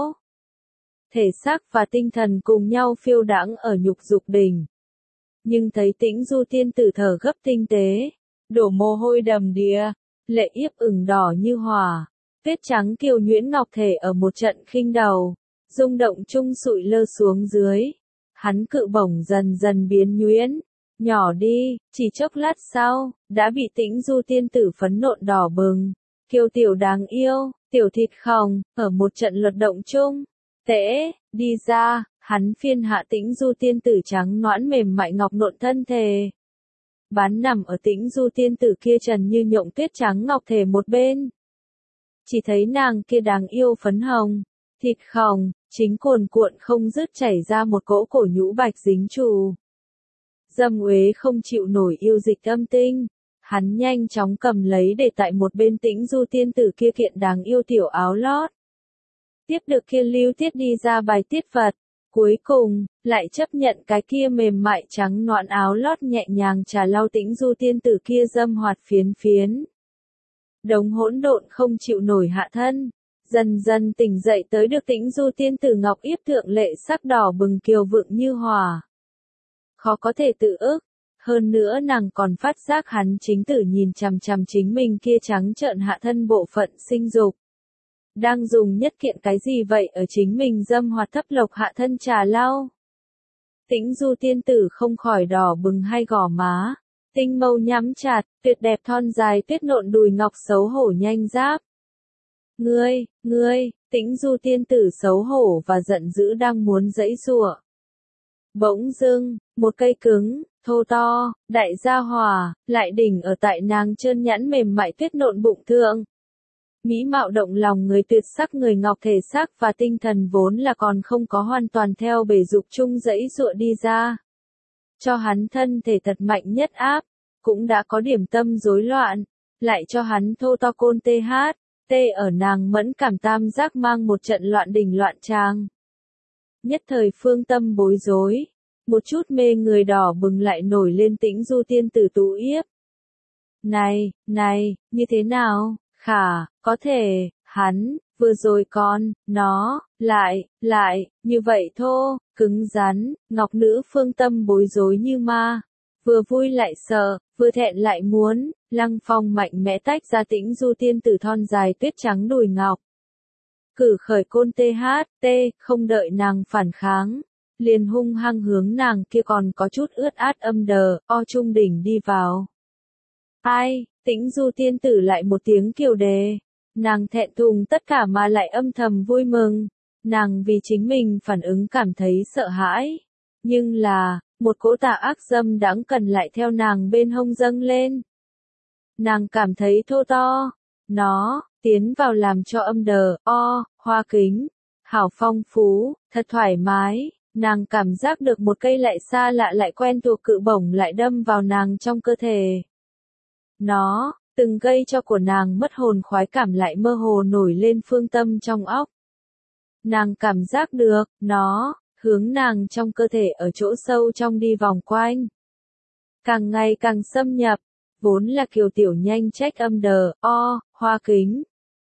Thể xác và tinh thần cùng nhau phiêu đãng ở nhục dục đỉnh. Nhưng thấy Tĩnh Du tiên tử thở gấp tinh tế, đổ mồ hôi đầm đìa, lệ yếp ửng đỏ như hỏa, tuyết trắng kiều nhuyễn ngọc thể ở một trận khinh đầu, rung động chung sụi lơ xuống dưới. Hắn cự bổng dần dần biến nhuyễn, nhỏ đi, chỉ chốc lát sau, đã bị Tĩnh Du tiên tử phấn nộn đỏ bừng, kiều tiểu đáng yêu, tiểu thịt khòng, ở một trận luật động chung. Tễ, đi ra, hắn phiên hạ Tĩnh Du tiên tử trắng nõn mềm mại ngọc nộn thân thể. Bán nằm ở Tĩnh Du tiên tử kia trần như nhộng tuyết trắng ngọc thể một bên. Chỉ thấy nàng kia đáng yêu phấn hồng, thịt khòng, chính cuồn cuộn không dứt chảy ra một cỗ cổ nhũ bạch dính trù. Dâm uế không chịu nổi yêu dịch âm tinh, hắn nhanh chóng cầm lấy để tại một bên Tĩnh Du tiên tử kia kiện đáng yêu tiểu áo lót. Tiếp được kia lưu tiết đi ra bài tiết vật, cuối cùng, lại chấp nhận cái kia mềm mại trắng nõn áo lót nhẹ nhàng trà lau Tĩnh Du tiên tử kia dâm hoạt phiến phiến. Đống hỗn độn không chịu nổi hạ thân, dần dần tỉnh dậy tới được Tĩnh Du tiên tử ngọc yếp thượng lệ sắc đỏ bừng kiều vượng như hỏa. Khó có thể tự ức, hơn nữa nàng còn phát giác hắn chính tử nhìn chằm chằm chính mình kia trắng trợn hạ thân bộ phận sinh dục. Đang dùng nhất kiện cái gì vậy ở chính mình dâm hoạt thấp lộc hạ thân trà lau. Tĩnh Du tiên tử không khỏi đỏ bừng hai gò má, tinh mâu nhắm chặt, tuyệt đẹp thon dài tuyết nộn đùi ngọc xấu hổ nhanh giáp. Ngươi, Tĩnh Du tiên tử xấu hổ và giận dữ đang muốn giãy giụa. Bỗng dưng, một cây cứng, thô to, đại gia hỏa, lại đỉnh ở tại nàng trơn nhẵn mềm mại tuyết nộn bụng thượng. Mỹ mạo động lòng người tuyệt sắc người ngọc thể xác và tinh thần vốn là còn không có hoàn toàn theo bể dục chung giãy giụa đi ra. Cho hắn thân thể thật mạnh nhất áp, cũng đã có điểm tâm rối loạn, lại cho hắn thô to côn tê ở nàng mẫn cảm tam giác mang một trận loạn đỉnh loạn tràng. Nhất thời phương tâm bối rối, một chút mê người đỏ bừng lại nổi lên Tĩnh Du tiên tử tú yếp. Này, như thế nào? Khả, có thể, Hắn, vừa rồi nó, lại, như vậy thô, cứng rắn, ngọc nữ phương tâm bối rối như ma. Vừa vui lại sợ, vừa thẹn lại muốn, Lăng Phong mạnh mẽ tách ra Tĩnh Du tiên tử thon dài tuyết trắng đùi ngọc. Cử khởi côn THT, không đợi nàng phản kháng, liền hung hăng hướng nàng kia còn có chút ướt át âm đờ, trung đỉnh đi vào. Ai, Tĩnh Du tiên tử lại một tiếng kiều đề, nàng thẹn thùng tất cả mà lại âm thầm vui mừng, nàng vì chính mình phản ứng cảm thấy sợ hãi, nhưng là, một cỗ tà ác dâm đãng cần lại theo nàng bên hông dâng lên. Nàng cảm thấy thô to, nó, tiến vào làm cho âm đờ, hoa kính, hảo phong phú, thật thoải mái, nàng cảm giác được một cây lại xa lạ lại quen thuộc cự bổng lại đâm vào nàng trong cơ thể. Nó, từng gây cho của nàng mất hồn khoái cảm lại mơ hồ nổi lên phương tâm trong óc. Nàng cảm giác được, nó, hướng nàng trong cơ thể ở chỗ sâu trong đi vòng quanh. Càng ngày càng xâm nhập, vốn là kiều tiểu nhanh trách âm đờ, hoa kính.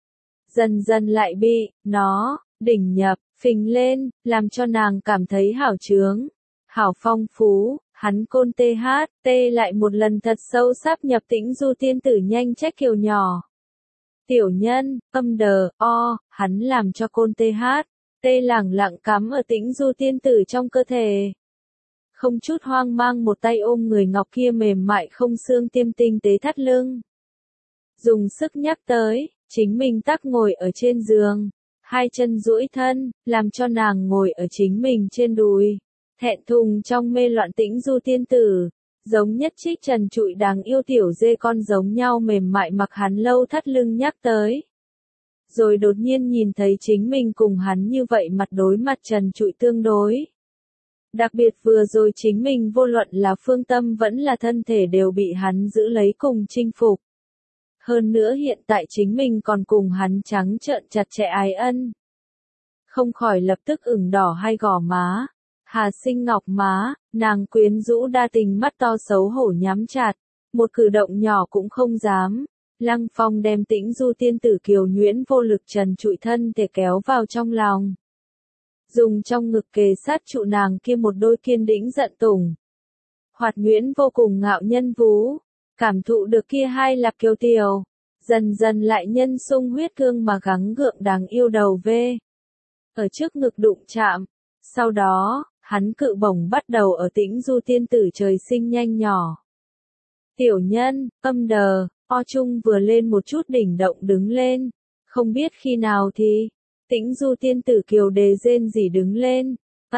Dần dần lại bị, nó, đỉnh nhập, phình lên, làm cho nàng cảm thấy hảo chướng, hảo phong phú, hắn côn THT lại một lần thật sâu sáp nhập Tĩnh Du tiên tử nhanh trách kiều nhỏ. Tiểu nhân, âm đờ, hắn làm cho côn THT lẳng lặng cắm ở Tĩnh Du tiên tử trong cơ thể. Không chút hoang mang một tay ôm người ngọc kia mềm mại không xương tiêm tinh tế thắt lưng. Dùng sức nhắc tới, chính mình tắc ngồi ở trên giường, hai chân duỗi thân, làm cho nàng ngồi ở chính mình trên đùi. Thẹn thùng trong mê loạn Tĩnh Du tiên tử, giống nhất trích trần trụi đáng yêu tiểu dê con giống nhau mềm mại mặc hắn lâu thắt lưng nhắc tới. Rồi đột nhiên nhìn thấy chính mình cùng hắn như vậy mặt đối mặt trần trụi tương đối. Đặc biệt vừa rồi chính mình vô luận là phương tâm vẫn là thân thể đều bị hắn giữ lấy cùng chinh phục. Hơn nữa hiện tại chính mình còn cùng hắn trắng trợn chặt chẽ ái ân. Không khỏi lập tức ửng đỏ hai gò má. Hà Sinh Ngọc má, nàng quyến rũ đa tình mắt to xấu hổ nhắm chặt, một cử động nhỏ cũng không dám. Lăng Phong đem Tĩnh Du tiên tử kiều nhuyễn vô lực trần trụi thân thể kéo vào trong lòng. Dùng trong ngực kề sát trụ nàng kia một đôi kiên đĩnh giận tùng. Hoạt nhuyễn vô cùng ngạo nhân vú, cảm thụ được kia hai lạp kiều tiểu, dần dần lại nhân sung huyết cương mà gắng gượng đáng yêu đầu vê. Ở trước ngực đụng chạm, sau đó, hắn cự bổng bắt đầu ở Tĩnh Du tiên tử trời sinh nhanh nhỏ. Tiểu nhân, âm đờ, trung vừa lên một chút đỉnh động đứng lên, không biết khi nào thì, Tĩnh Du tiên tử kiều đề rên rỉ đứng lên,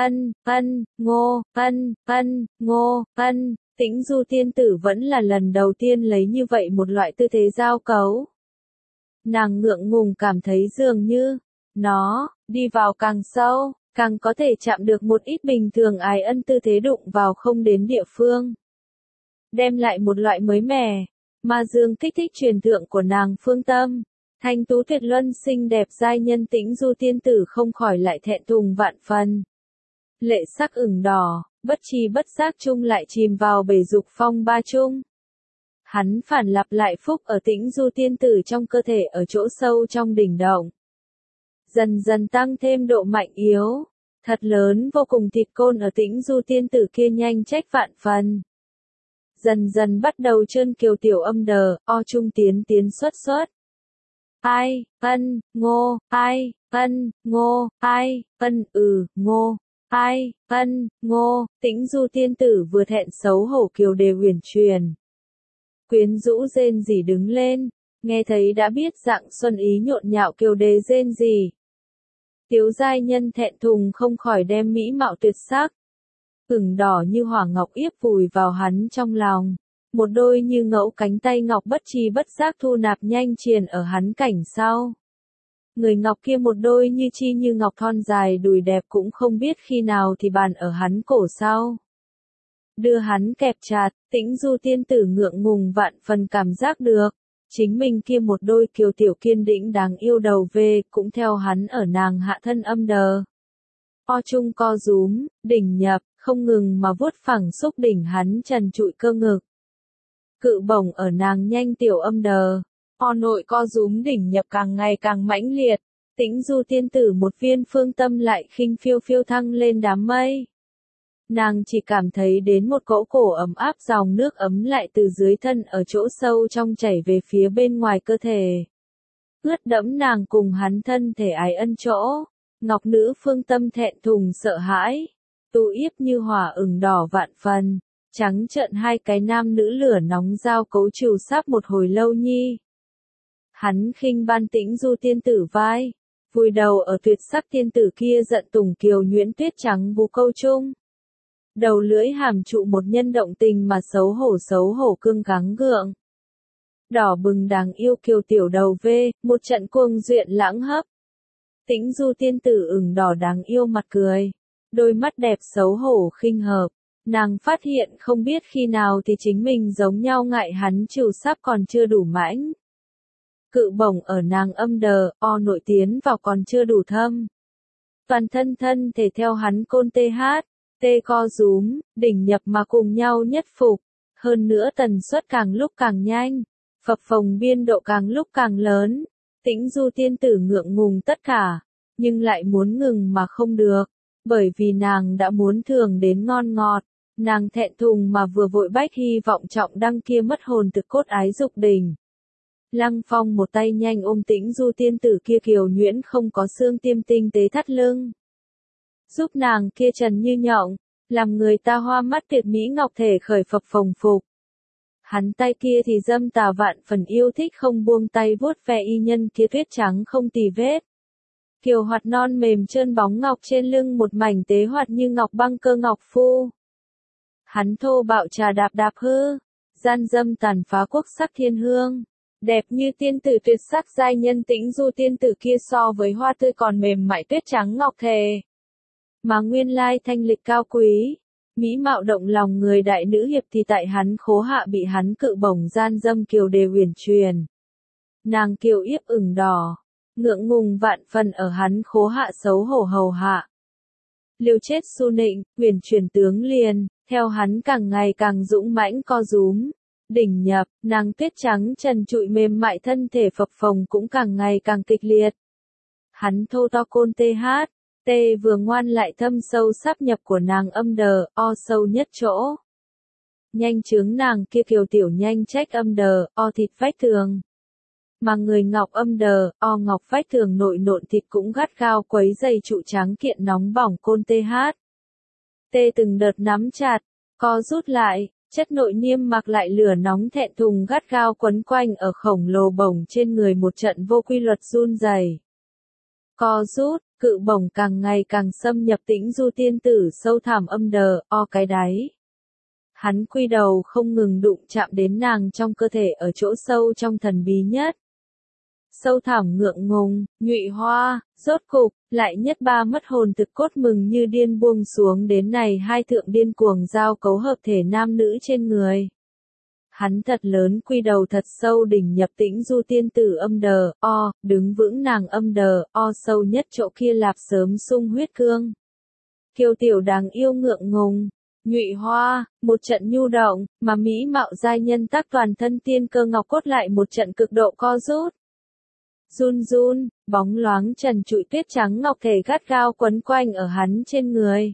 ngô, Tĩnh Du tiên tử vẫn là lần đầu tiên lấy như vậy một loại tư thế giao cấu. Nàng ngượng ngùng cảm thấy dường như, nó, đi vào càng sâu, càng có thể chạm được một ít bình thường ái ân tư thế đụng vào không đến địa phương. Đem lại một loại mới mẻ, mà dương kích thích truyền thượng của nàng phương tâm. Thanh tú tuyệt luân xinh đẹp giai nhân Tĩnh Du tiên tử không khỏi lại thẹn thùng vạn phần. Lệ sắc ửng đỏ, bất tri bất giác chung lại chìm vào bể dục phong ba chung. Hắn phản lặp lại phúc ở Tĩnh Du tiên tử trong cơ thể ở chỗ sâu trong đỉnh động. Dần dần tăng thêm độ mạnh yếu, thật lớn vô cùng thịt côn ở Tĩnh Du tiên tử kia nhanh trách vạn phần. Dần dần bắt đầu trơn kiều tiểu âm đờ, trung tiến xuất. Ai, ngô, ngô, Tĩnh Du tiên tử vừa thẹn xấu hổ kiều đề huyền truyền. Quyến rũ rên rỉ đứng lên, nghe thấy đã biết dạng xuân ý nhộn nhạo kiều đề rên rỉ. Tiếu giai nhân thẹn thùng không khỏi đem mỹ mạo tuyệt sắc. Ửng đỏ như hỏa ngọc yếp vùi vào hắn trong lòng. Một đôi như ngẫu cánh tay ngọc bất tri bất giác thu nạp nhanh triền ở hắn cảnh sau. Người ngọc kia một đôi như chi như ngọc thon dài đùi đẹp cũng không biết khi nào thì bàn ở hắn cổ sau. Đưa hắn kẹp chặt, Tĩnh Du tiên tử ngượng ngùng vạn phần cảm giác được. Chính mình kia một đôi kiều tiểu kiên đĩnh đáng yêu đầu về cũng theo hắn ở nàng hạ thân âm đờ. Trung co rúm, đỉnh nhập, không ngừng mà vuốt phẳng xúc đỉnh hắn trần trụi cơ ngực. Cự bổng ở nàng nhanh tiểu âm đờ. O nội co rúm đỉnh nhập càng ngày càng mãnh liệt. Tĩnh Du tiên tử một viên phương tâm lại khinh phiêu phiêu thăng lên đám mây. Nàng chỉ cảm thấy đến một cỗ cổ ấm áp dòng nước ấm lại từ dưới thân ở chỗ sâu trong chảy về phía bên ngoài cơ thể. Ướt đẫm nàng cùng hắn thân thể ái ân chỗ. Ngọc nữ phương tâm thẹn thùng sợ hãi. Tu yếp như hỏa ửng đỏ vạn phần. Trắng trợn hai cái nam nữ lửa nóng giao cấu trìu sáp một hồi lâu nhi. Hắn khinh ban Tĩnh Du tiên tử vai. Vùi đầu ở tuyệt sắc tiên tử kia giận tùng kiều nhuyễn tuyết trắng vũ câu chung. Đầu lưỡi hàm trụ một nhân động tình mà xấu hổ cương gắng gượng. Đỏ bừng đáng yêu kiều tiểu đầu vê, một trận cuồng duyện lãng hấp. Tĩnh Du tiên tử ửng đỏ đáng yêu mặt cười. Đôi mắt đẹp xấu hổ khinh hợp. Nàng phát hiện không biết khi nào thì chính mình giống nhau ngại hắn trìu sáp còn chưa đủ mãnh. Cự bổng ở nàng âm đờ, o nội tiến vào còn chưa đủ thâm. Toàn thân thể theo hắn côn tê hát, tê co rúm, đỉnh nhập mà cùng nhau nhất phục. Hơn nữa tần suất càng lúc càng nhanh, phập phồng biên độ càng lúc càng lớn. Tĩnh Du tiên tử ngượng ngùng tất cả, nhưng lại muốn ngừng mà không được, bởi vì nàng đã muốn thường đến ngon ngọt. Nàng thẹn thùng mà vừa vội bách hy vọng trọng đăng kia mất hồn thực cốt ái dục đỉnh. Lăng Phong một tay nhanh ôm Tĩnh Du tiên tử kia kiều nhuyễn không có xương tiêm tinh tế thắt lưng. Giúp nàng kia trần như nhộng, làm người ta hoa mắt tuyệt mỹ ngọc thể khởi phập phồng phục. Hắn tay kia thì dâm tà vạn phần yêu thích không buông tay vuốt ve y nhân kia tuyết trắng không tì vết. Kiều hoạt non mềm trơn bóng ngọc trên lưng một mảnh tế hoạt như ngọc băng cơ ngọc phu. Hắn thô bạo trà đạp đạp hư, gian dâm tàn phá quốc sắc thiên hương. Đẹp như tiên tử tuyệt sắc giai nhân Tĩnh Du tiên tử kia so với hoa tươi còn mềm mại tuyết trắng ngọc thề. Mà nguyên lai thanh lịch cao quý, mỹ mạo động lòng người đại nữ hiệp thì tại hắn khố hạ bị hắn cự bổng gian dâm kiều đề huyền truyền. Nàng kiều yếp ửng đỏ, ngượng ngùng vạn phần ở hắn khố hạ xấu hổ hầu hạ. Liều chết su nịnh, huyền truyền tướng liền, theo hắn càng ngày càng dũng mãnh co rúm. Đỉnh nhập, nàng tuyết trắng trần trụi mềm mại thân thể phập phồng cũng càng ngày càng kịch liệt. Hắn thô to côn tê hát, tê vừa ngoan lại thâm sâu sáp nhập của nàng âm đờ, o sâu nhất chỗ. Nhanh chướng nàng kia kiều tiểu nhanh trách âm đờ, o thịt vách thường. Mà người ngọc âm đờ, o ngọc vách thường nội nộn thịt cũng gắt gao quấy dày trụ trắng kiện nóng bỏng côn tê hát. Tê từng đợt nắm chặt, co rút lại. Chất nội niêm mạc lại lửa nóng thẹn thùng gắt gao quấn quanh ở khổng lồ bổng trên người một trận vô quy luật run rẩy. Co rút, cự bổng càng ngày càng xâm nhập Tĩnh Du tiên tử sâu thẳm âm đờ, o cái đáy. Hắn quy đầu không ngừng đụng chạm đến nàng trong cơ thể ở chỗ sâu trong thần bí nhất. Sâu thẳm ngượng ngùng, nhụy hoa, rốt cục, lại nhất ba mất hồn thực cốt mừng như điên buông xuống đến này hai thượng điên cuồng giao cấu hợp thể nam nữ trên người. Hắn thật lớn quy đầu thật sâu đỉnh nhập Tĩnh Du tiên tử âm đờ, o, đứng vững nàng âm đờ, o sâu nhất chỗ kia lạp sớm sung huyết cương. Kiều tiểu đáng yêu ngượng ngùng, nhụy hoa, một trận nhu động, mà mỹ mạo giai nhân tác toàn thân tiên cơ ngọc cốt lại một trận cực độ co rút. Run run, bóng loáng trần trụi tuyết trắng ngọc thể gắt gao quấn quanh ở hắn trên người.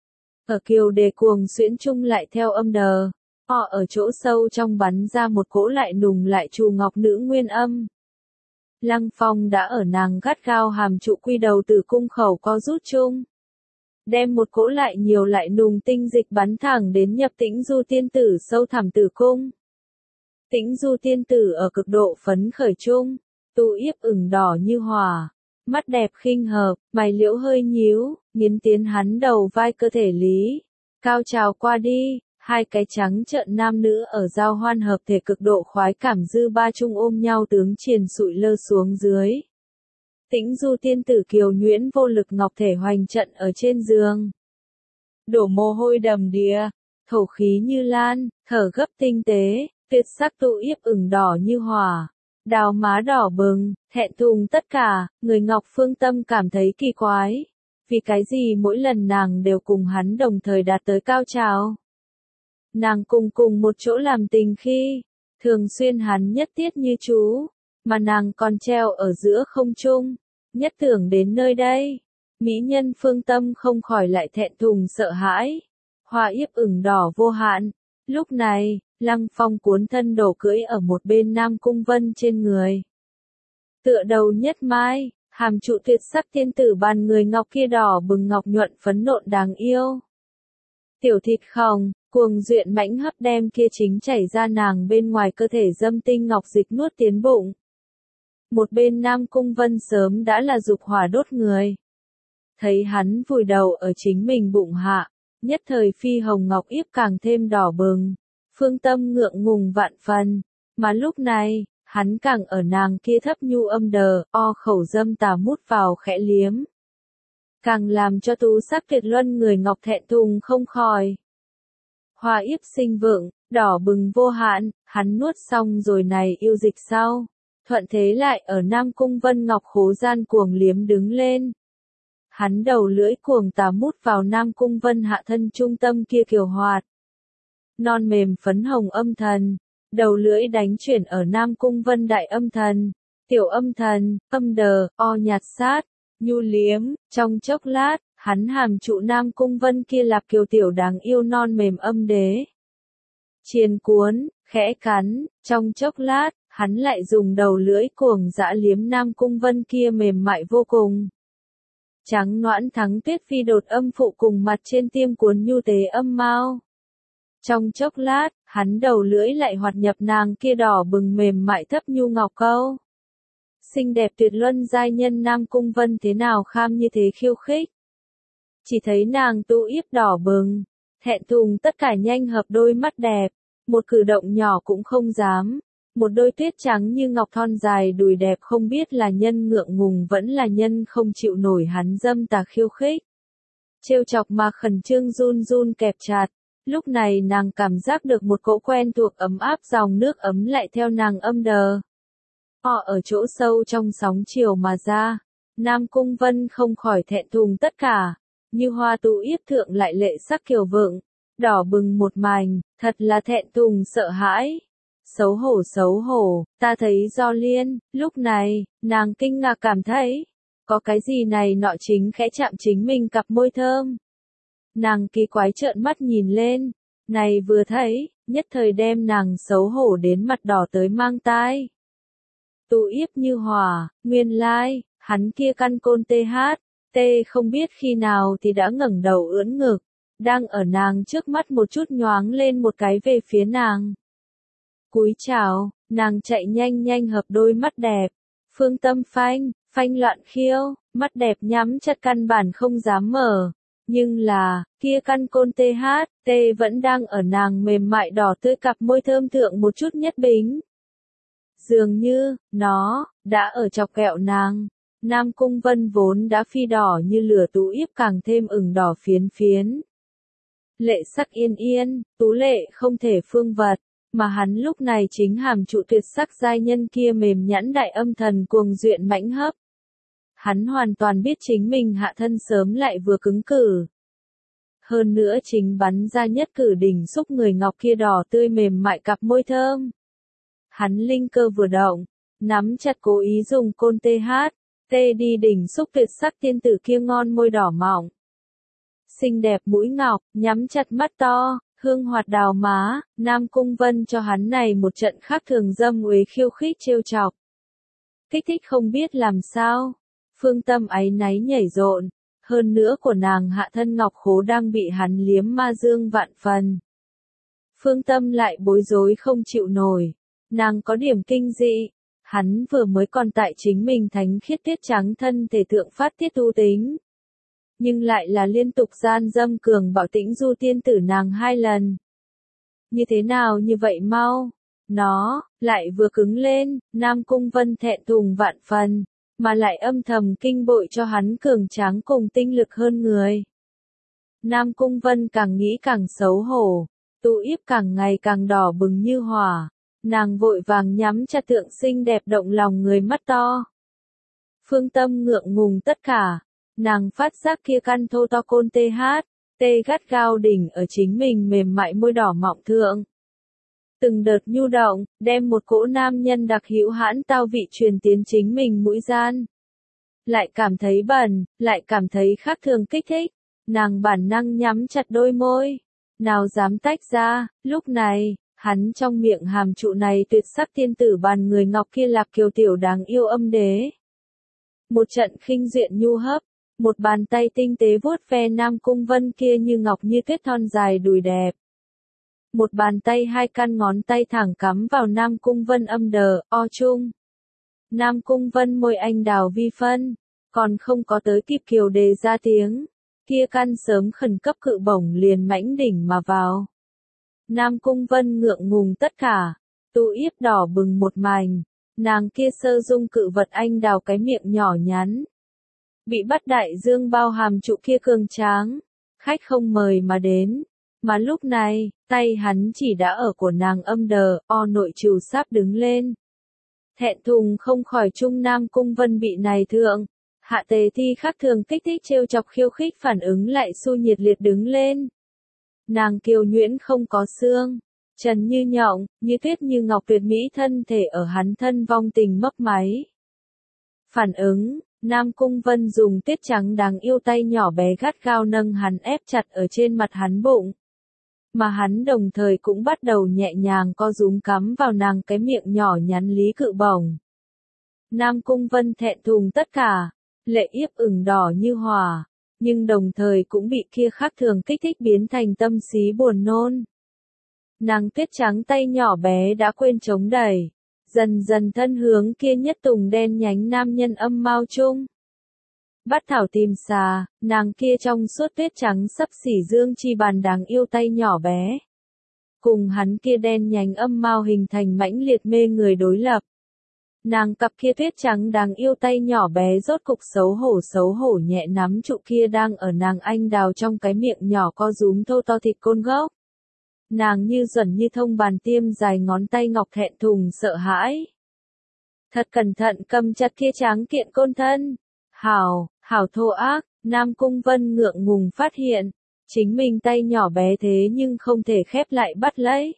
Ở kiều đề cuồng xuyễn chung lại theo âm đờ, o ở chỗ sâu trong bắn ra một cỗ lại nùng lại trù ngọc nữ nguyên âm. Lăng Phong đã ở nàng gắt gao hàm trụ quy đầu từ cung khẩu co rút chung. Đem một cỗ lại nhiều lại nùng tinh dịch bắn thẳng đến nhập Tĩnh Du tiên tử sâu thẳm tử cung. Tĩnh Du tiên tử ở cực độ phấn khởi chung. Tu yếp ửng đỏ như hỏa, mắt đẹp khinh hợp, mày liễu hơi nhíu, nghiến tiến hắn đầu vai cơ thể lý. Cao trào qua đi, hai cái trắng trợn nam nữ ở giao hoan hợp thể cực độ khoái cảm dư ba chung ôm nhau tướng triền sụi lơ xuống dưới. Tĩnh Du tiên tử kiều nhuyễn vô lực ngọc thể hoành trận ở trên giường. Đổ mồ hôi đầm đìa, thổ khí như lan, thở gấp tinh tế, tuyệt sắc tu yếp ửng đỏ như hỏa. Đào má đỏ bừng, thẹn thùng tất cả, người Ngọc Phương Tâm cảm thấy kỳ quái. Vì cái gì mỗi lần nàng đều cùng hắn đồng thời đạt tới cao trào. Nàng cùng một chỗ làm tình khi, thường xuyên hắn nhất tiết như chú, mà nàng còn treo ở giữa không trung. Nhất tưởng đến nơi đây, mỹ nhân Phương Tâm không khỏi lại thẹn thùng sợ hãi. Hoa yếp ửng đỏ vô hạn. Lúc này, Lăng Phong cuốn thân đổ cưỡi ở một bên Nam Cung Vân trên người. Tựa đầu nhất mai, hàm trụ tuyệt sắc tiên tử bàn người ngọc kia đỏ bừng ngọc nhuận phấn nộn đáng yêu. Tiểu thịt khòng, cuồng duyện mãnh hấp đem kia chính chảy ra nàng bên ngoài cơ thể dâm tinh ngọc dịch nuốt tiến bụng. Một bên Nam Cung Vân sớm đã là dục hỏa đốt người. Thấy hắn vùi đầu ở chính mình bụng hạ, nhất thời phi hồng ngọc yếp càng thêm đỏ bừng. Phương Tâm ngượng ngùng vạn phần, mà lúc này, hắn càng ở nàng kia thấp nhu âm đờ, o khẩu dâm tà mút vào khẽ liếm. Càng làm cho tú sắc tuyệt luân người ngọc thẹn thùng không khỏi. Hoa yếp sinh vượng, đỏ bừng vô hạn, hắn nuốt xong rồi này yêu dịch sau. Thuận thế lại ở Nam Cung Vân Ngọc khố gian cuồng liếm đứng lên. Hắn đầu lưỡi cuồng tà mút vào Nam Cung Vân hạ thân trung tâm kia kiều hoạt. Non mềm phấn hồng âm thần, đầu lưỡi đánh chuyển ở Nam Cung Vân đại âm thần, tiểu âm thần, âm đờ, o nhạt sát, nhu liếm, trong chốc lát, hắn hàm trụ Nam Cung Vân kia lạp kiều tiểu đáng yêu non mềm âm đế. Chiên cuốn, khẽ cắn, trong chốc lát, hắn lại dùng đầu lưỡi cuồng dã liếm Nam Cung Vân kia mềm mại vô cùng. Trắng noãn thắng tuyết phi đột âm phụ cùng mặt trên tiêm cuốn nhu tế âm mao. Trong chốc lát, hắn đầu lưỡi lại hoạt nhập nàng kia đỏ bừng mềm mại thấp nhu ngọc câu. Xinh đẹp tuyệt luân giai nhân Nam Cung Vân thế nào kham như thế khiêu khích. Chỉ thấy nàng tu yếp đỏ bừng, thẹn thùng tất cả nhanh hợp đôi mắt đẹp, một cử động nhỏ cũng không dám. Một đôi tuyết trắng như ngọc thon dài đùi đẹp không biết là nhân ngượng ngùng vẫn là nhân không chịu nổi hắn dâm tà khiêu khích. Trêu chọc mà khẩn trương run run kẹp chặt, lúc này nàng cảm giác được một cỗ quen thuộc ấm áp dòng nước ấm lại theo nàng âm đờ. Họ ở chỗ sâu trong sóng chiều mà ra, Nam Cung Vân không khỏi thẹn thùng tất cả, như hoa tú yếp thượng lại lệ sắc kiều vượng, đỏ bừng một mảnh, thật là thẹn thùng sợ hãi. Xấu hổ, ta thấy do liên, lúc này, nàng kinh ngạc cảm thấy, có cái gì này nọ chính khẽ chạm chính mình cặp môi thơm. Nàng kỳ quái trợn mắt nhìn lên, này vừa thấy, nhất thời đem nàng xấu hổ đến mặt đỏ tới mang tai. Tú yếp như hỏa, nguyên lai, hắn kia căn côn tê không biết khi nào thì đã ngẩng đầu ưỡn ngực, đang ở nàng trước mắt một chút nhoáng lên một cái về phía nàng. Cúi chào, nàng chạy nhanh hợp đôi mắt đẹp. Phương Tâm phanh loạn khiêu, mắt đẹp nhắm chặt căn bản không dám mở. Nhưng là, kia căn côn tê vẫn đang ở nàng mềm mại đỏ tươi cặp môi thơm thượng một chút nhất bính. Dường như, nó, đã ở chọc kẹo nàng. Nam Cung Vân vốn đã phi đỏ như lửa tú yếp càng thêm ửng đỏ phiến phiến. Lệ sắc yên, tú lệ không thể phương vật. Mà hắn lúc này chính hàm trụ tuyệt sắc giai nhân kia mềm nhẵn đại âm thần cuồng duyện mãnh hấp. Hắn hoàn toàn biết chính mình hạ thân sớm lại vừa cứng cử. Hơn nữa chính bắn ra nhất cử đỉnh xúc người ngọc kia đỏ tươi mềm mại cặp môi thơm. Hắn linh cơ vừa động, nắm chặt cố ý dùng côn tê đi đỉnh xúc tuyệt sắc tiên tử kia ngon môi đỏ mỏng. Xinh đẹp mũi ngọc, nhắm chặt mắt to. Hương hoạt đào má, Nam Cung Vân cho hắn này một trận khác thường dâm uế khiêu khích trêu chọc. Kích thích không biết làm sao. Phương Tâm áy náy nhảy rộn, hơn nữa của nàng hạ thân ngọc khố đang bị hắn liếm ma dương vạn phần. Phương Tâm lại bối rối không chịu nổi, nàng có điểm kinh dị, hắn vừa mới còn tại chính mình thánh khiết tiết trắng thân thể thượng phát tiết tu tính. Nhưng lại là liên tục gian dâm cường bảo tĩnh du tiên tử nàng 2 lần. Như thế nào như vậy mau? Nó, lại vừa cứng lên, Nam Cung Vân thẹn thùng vạn phần, mà lại âm thầm kinh bội cho hắn cường tráng cùng tinh lực hơn người. Nam Cung Vân càng nghĩ càng xấu hổ, tú yếp càng ngày càng đỏ bừng như hỏa, nàng vội vàng nhắm chặt tượng xinh đẹp động lòng người mắt to. Phương Tâm ngượng ngùng tất cả. Nàng phát giác kia căn thô to côn tê gắt gao đỉnh ở chính mình mềm mại môi đỏ mọng thượng. từng đợt nhu động, đem một cỗ nam nhân đặc hữu hãn tao vị truyền tiến chính mình mũi gian. Lại cảm thấy bẩn, lại cảm thấy khác thường kích thích, nàng bản năng nhắm chặt đôi môi, nào dám tách ra, lúc này, hắn trong miệng hàm trụ này tuyệt sắc tiên tử bàn người ngọc kia lạc kiều tiểu đáng yêu âm đế. Một trận khinh duyện nhu hấp, một bàn tay tinh tế vuốt ve Nam Cung Vân kia như ngọc như tuyết thon dài đùi đẹp. Một bàn tay hai căn ngón tay thẳng cắm vào Nam Cung Vân âm đờ, o chung. Nam Cung Vân môi anh đào vi phân, còn không có tới kịp kiều đề ra tiếng, kia căn sớm khẩn cấp cự bổng liền mãnh đỉnh mà vào. Nam Cung Vân ngượng ngùng tất cả, tu yếp đỏ bừng một mảnh, nàng kia sơ dung cự vật anh đào cái miệng nhỏ nhắn. Bị bắt đại dương bao hàm trụ kia cường tráng, khách không mời mà đến, mà lúc này, tay hắn chỉ đã ở của nàng âm đờ, o nội trù sắp đứng lên. Thẹn thùng không khỏi chung Nam Cung Vân bị này thượng, hạ tề thi khác thường kích thích trêu chọc khiêu khích phản ứng lại xu nhiệt liệt đứng lên. Nàng kiều nhuyễn không có xương, trần như nhộng, như tuyết như ngọc tuyệt mỹ thân thể ở hắn thân vong tình mấp máy. Phản ứng, Nam Cung Vân dùng tuyết trắng đáng yêu tay nhỏ bé gắt gao nâng hắn ép chặt ở trên mặt hắn bụng. Mà hắn đồng thời cũng bắt đầu nhẹ nhàng co rúm cắm vào nàng cái miệng nhỏ nhắn lý cự bổng. Nam Cung Vân thẹn thùng tất cả, lệ yếp ửng đỏ như hỏa, nhưng đồng thời cũng bị kia khác thường kích thích biến thành tâm xí buồn nôn. Nàng tuyết trắng tay nhỏ bé đã quên chống đẩy, dần dần thân hướng kia nhất tùng đen nhánh nam nhân âm mao chung. Bắt thảo tìm xà, nàng kia trong suốt tuyết trắng sấp xỉ dương chi bàn đáng yêu tay nhỏ bé. Cùng hắn kia đen nhánh âm mao hình thành mãnh liệt mê người đối lập. Nàng cặp kia tuyết trắng đáng yêu tay nhỏ bé rốt cục xấu hổ nhẹ nắm trụ kia đang ở nàng anh đào trong cái miệng nhỏ co rúm thô to thịt côn gốc. Nàng như duẩn như thông bàn tiêm dài ngón tay ngọc thẹn thùng sợ hãi. Thật cẩn thận cầm chặt kia tráng kiện côn thân. Hảo thô ác, Nam Cung Vân ngượng ngùng phát hiện, chính mình tay nhỏ bé thế nhưng không thể khép lại bắt lấy.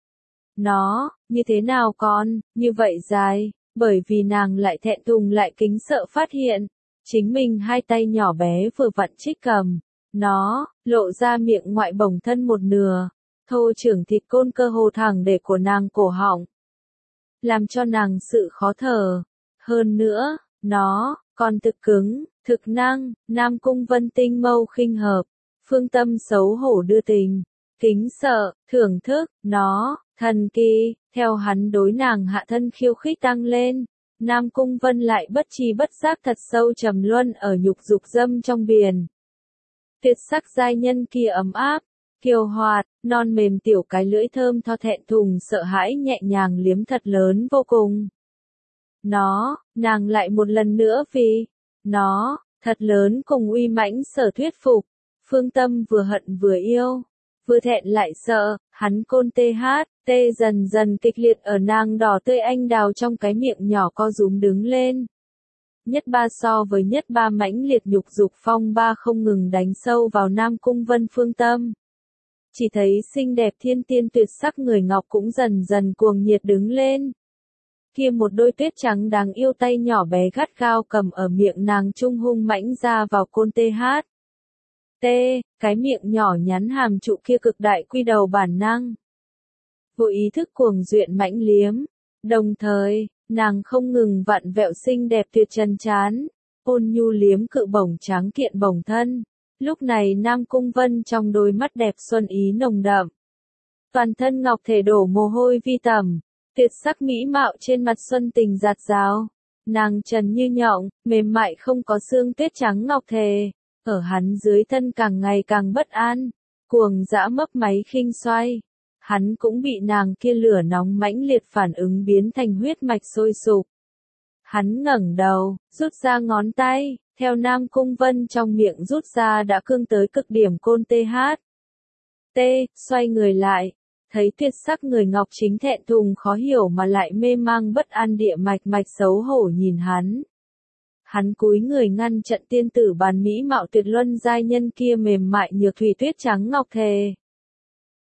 Nó, như thế nào con, như vậy dài, bởi vì nàng lại thẹn thùng lại kính sợ phát hiện, chính mình hai tay nhỏ bé vừa vặn trích cầm, nó, lộ ra miệng ngoại bổng thân một nửa, thô trưởng thịt côn cơ hồ thẳng để của nàng cổ họng. Làm cho nàng sự khó thở. Hơn nữa, nó, còn thực cứng, thực năng, Nam Cung Vân tinh mâu khinh hợp, phương tâm xấu hổ đưa tình, kính sợ, thưởng thức, nó, thần kỳ, theo hắn đối nàng hạ thân khiêu khích tăng lên, Nam Cung Vân lại bất tri bất giác thật sâu trầm luân ở nhục dục dâm trong biển. Tuyệt sắc giai nhân kia ấm áp, kiều hoạt, non mềm tiểu cái lưỡi thơm tho thẹn thùng sợ hãi nhẹ nhàng liếm thật lớn vô cùng. Nó, nàng lại một lần nữa vì, nó, thật lớn cùng uy mãnh sở thuyết phục, phương tâm vừa hận vừa yêu, vừa thẹn lại sợ, hắn côn tê dần dần kịch liệt ở nàng đỏ tươi anh đào trong cái miệng nhỏ co rúm đứng lên. Nhất ba so với nhất ba mãnh liệt nhục dục phong ba không ngừng đánh sâu vào Nam Cung Vân phương tâm. Chỉ thấy xinh đẹp thiên tiên tuyệt sắc người ngọc cũng dần dần cuồng nhiệt đứng lên. Kia một đôi tuyết trắng đáng yêu tay nhỏ bé gắt gao cầm ở miệng nàng trung hung mãnh ra vào côn cái miệng nhỏ nhắn hàm trụ kia cực đại quy đầu bản năng. Vô ý thức cuồng duyện mãnh liếm, đồng thời, nàng không ngừng vặn vẹo xinh đẹp tuyệt trần chán, ôn nhu liếm cự bổng tráng kiện bổng thân. Lúc này Nam Cung Vân trong đôi mắt đẹp xuân ý nồng đậm. Toàn thân ngọc thể đổ mồ hôi vi tẩm, tuyệt sắc mỹ mạo trên mặt xuân tình giạt rào. Nàng trần như nhộng, mềm mại không có xương tuyết trắng ngọc thể, ở hắn dưới thân càng ngày càng bất an, cuồng dã mấp máy khinh xoay. Hắn cũng bị nàng kia lửa nóng mãnh liệt phản ứng biến thành huyết mạch sôi sục. Hắn ngẩng đầu, rút ra ngón tay, theo Nam Cung Vân trong miệng rút ra đã cương tới cực điểm côn xoay người lại, thấy tuyệt sắc người ngọc chính thẹn thùng khó hiểu mà lại mê mang bất an địa mạch xấu hổ nhìn hắn. Hắn cúi người ngăn trận tiên tử bàn mỹ mạo tuyệt luân giai nhân kia mềm mại nhược thủy tuyết trắng ngọc thề.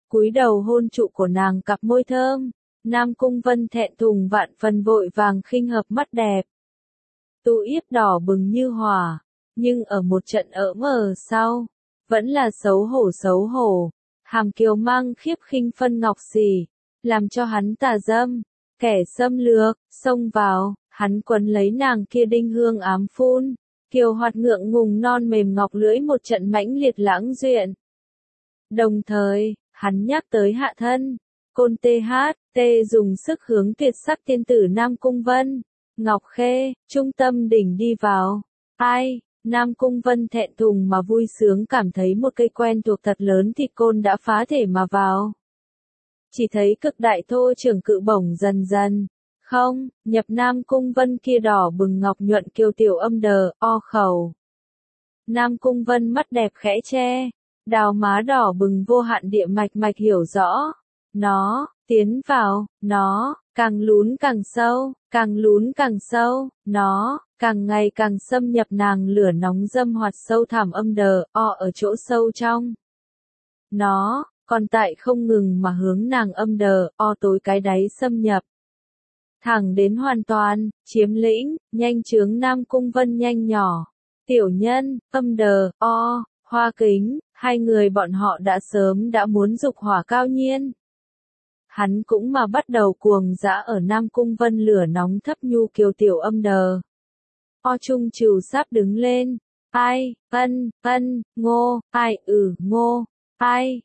cúi đầu hôn trụ của nàng cặp môi thơm. Nam Cung Vân thẹn thùng vạn phần vội vàng khinh hợp mắt đẹp. Tu yết đỏ bừng như hỏa, nhưng ở một trận ỡm ở sau, vẫn là xấu hổ, hàm kiều mang khiếp khinh phân ngọc xỉ, làm cho hắn tà dâm, kẻ xâm lược, xông vào, hắn quấn lấy nàng kia đinh hương ám phun, kiều hoạt ngượng ngùng non mềm ngọc lưỡi một trận mãnh liệt lãng duyện. Đồng thời, hắn nhắc tới hạ thân, côn tê dùng sức hướng tuyệt sắc tiên tử Nam Cung Vân, Ngọc Khê, trung tâm đỉnh đi vào. Ai, Nam Cung Vân thẹn thùng mà vui sướng cảm thấy một cây quen thuộc thật lớn thịt côn đã phá thể mà vào. Chỉ thấy cực đại thô trưởng cự bổng dần dần, không, nhập Nam Cung Vân kia đỏ bừng ngọc nhuận kiều tiểu âm đờ, o khẩu. Nam Cung Vân mắt đẹp khẽ che, đào má đỏ bừng vô hạn địa mạch hiểu rõ. Nó, tiến vào, nó, càng lún càng sâu, nó, càng ngày càng xâm nhập nàng lửa nóng dâm hoạt sâu thẳm âm đờ, o ở chỗ sâu trong. Nó, còn tại không ngừng mà hướng nàng âm đờ, o tối cái đáy xâm nhập. Thẳng đến hoàn toàn, chiếm lĩnh, nhanh chướng Nam Cung Vân nhanh nhỏ. Tiểu nhân, âm đờ, o, hoa kính, hai người bọn họ đã sớm đã muốn dục hỏa cao nhiên. Hắn cũng mà bắt đầu cuồng dã ở Nam Cung Vân lửa nóng thấp nhu kiều tiểu âm đờ. O trung trừ sắp đứng lên. Ai, ngô, ai, ngô. Ai,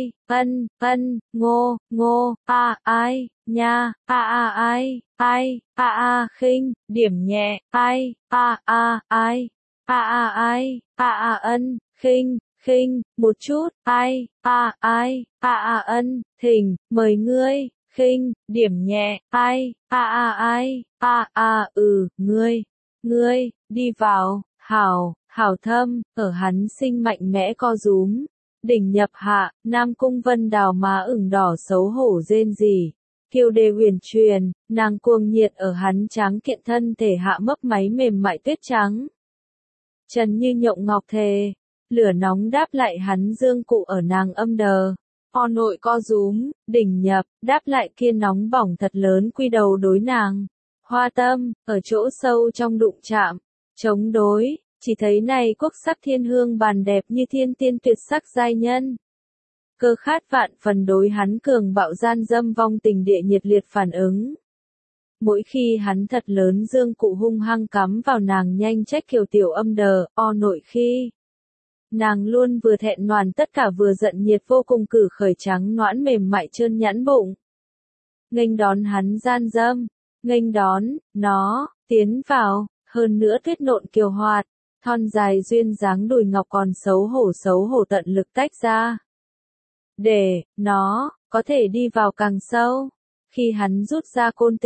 ngô, ai, nha, ai, khinh, điểm nhẹ, ai, khinh, một chút, ân, thỉnh, mời ngươi, khinh, điểm nhẹ, ngươi, đi vào, hảo thâm, ở hắn sinh mạnh mẽ co rúm, đỉnh nhập hạ, Nam Cung Vân đào má ửng đỏ xấu hổ rên rỉ. Kiều đề huyền truyền, nàng cuồng nhiệt ở hắn tráng kiện thân thể hạ mấp máy mềm mại tuyết trắng. Trần như nhộng ngọc thề, lửa nóng đáp lại hắn dương cụ ở nàng âm đờ. O nội co rúm, đỉnh nhập, đáp lại kia nóng bỏng thật lớn quy đầu đối nàng. Hoa tâm, ở chỗ sâu trong đụng chạm, chống đối, chỉ thấy này quốc sắc thiên hương bàn đẹp như thiên tiên tuyệt sắc giai nhân. Cơ khát vạn phần đối hắn cường bạo gian dâm vong tình địa nhiệt liệt phản ứng. Mỗi khi hắn thật lớn dương cụ hung hăng cắm vào nàng nhanh trách kiều tiểu âm đờ, o nội khi. Nàng luôn vừa thẹn noàn tất cả vừa giận nhiệt vô cùng cử khởi trắng noãn mềm mại trơn nhẵn bụng. Nghênh đón hắn gian dâm, nghênh đón, nó, tiến vào, hơn nữa tuyết nộn kiều hoạt, thon dài duyên dáng đùi ngọc còn xấu hổ tận lực tách ra. Để, nó, có thể đi vào càng sâu. Khi hắn rút ra côn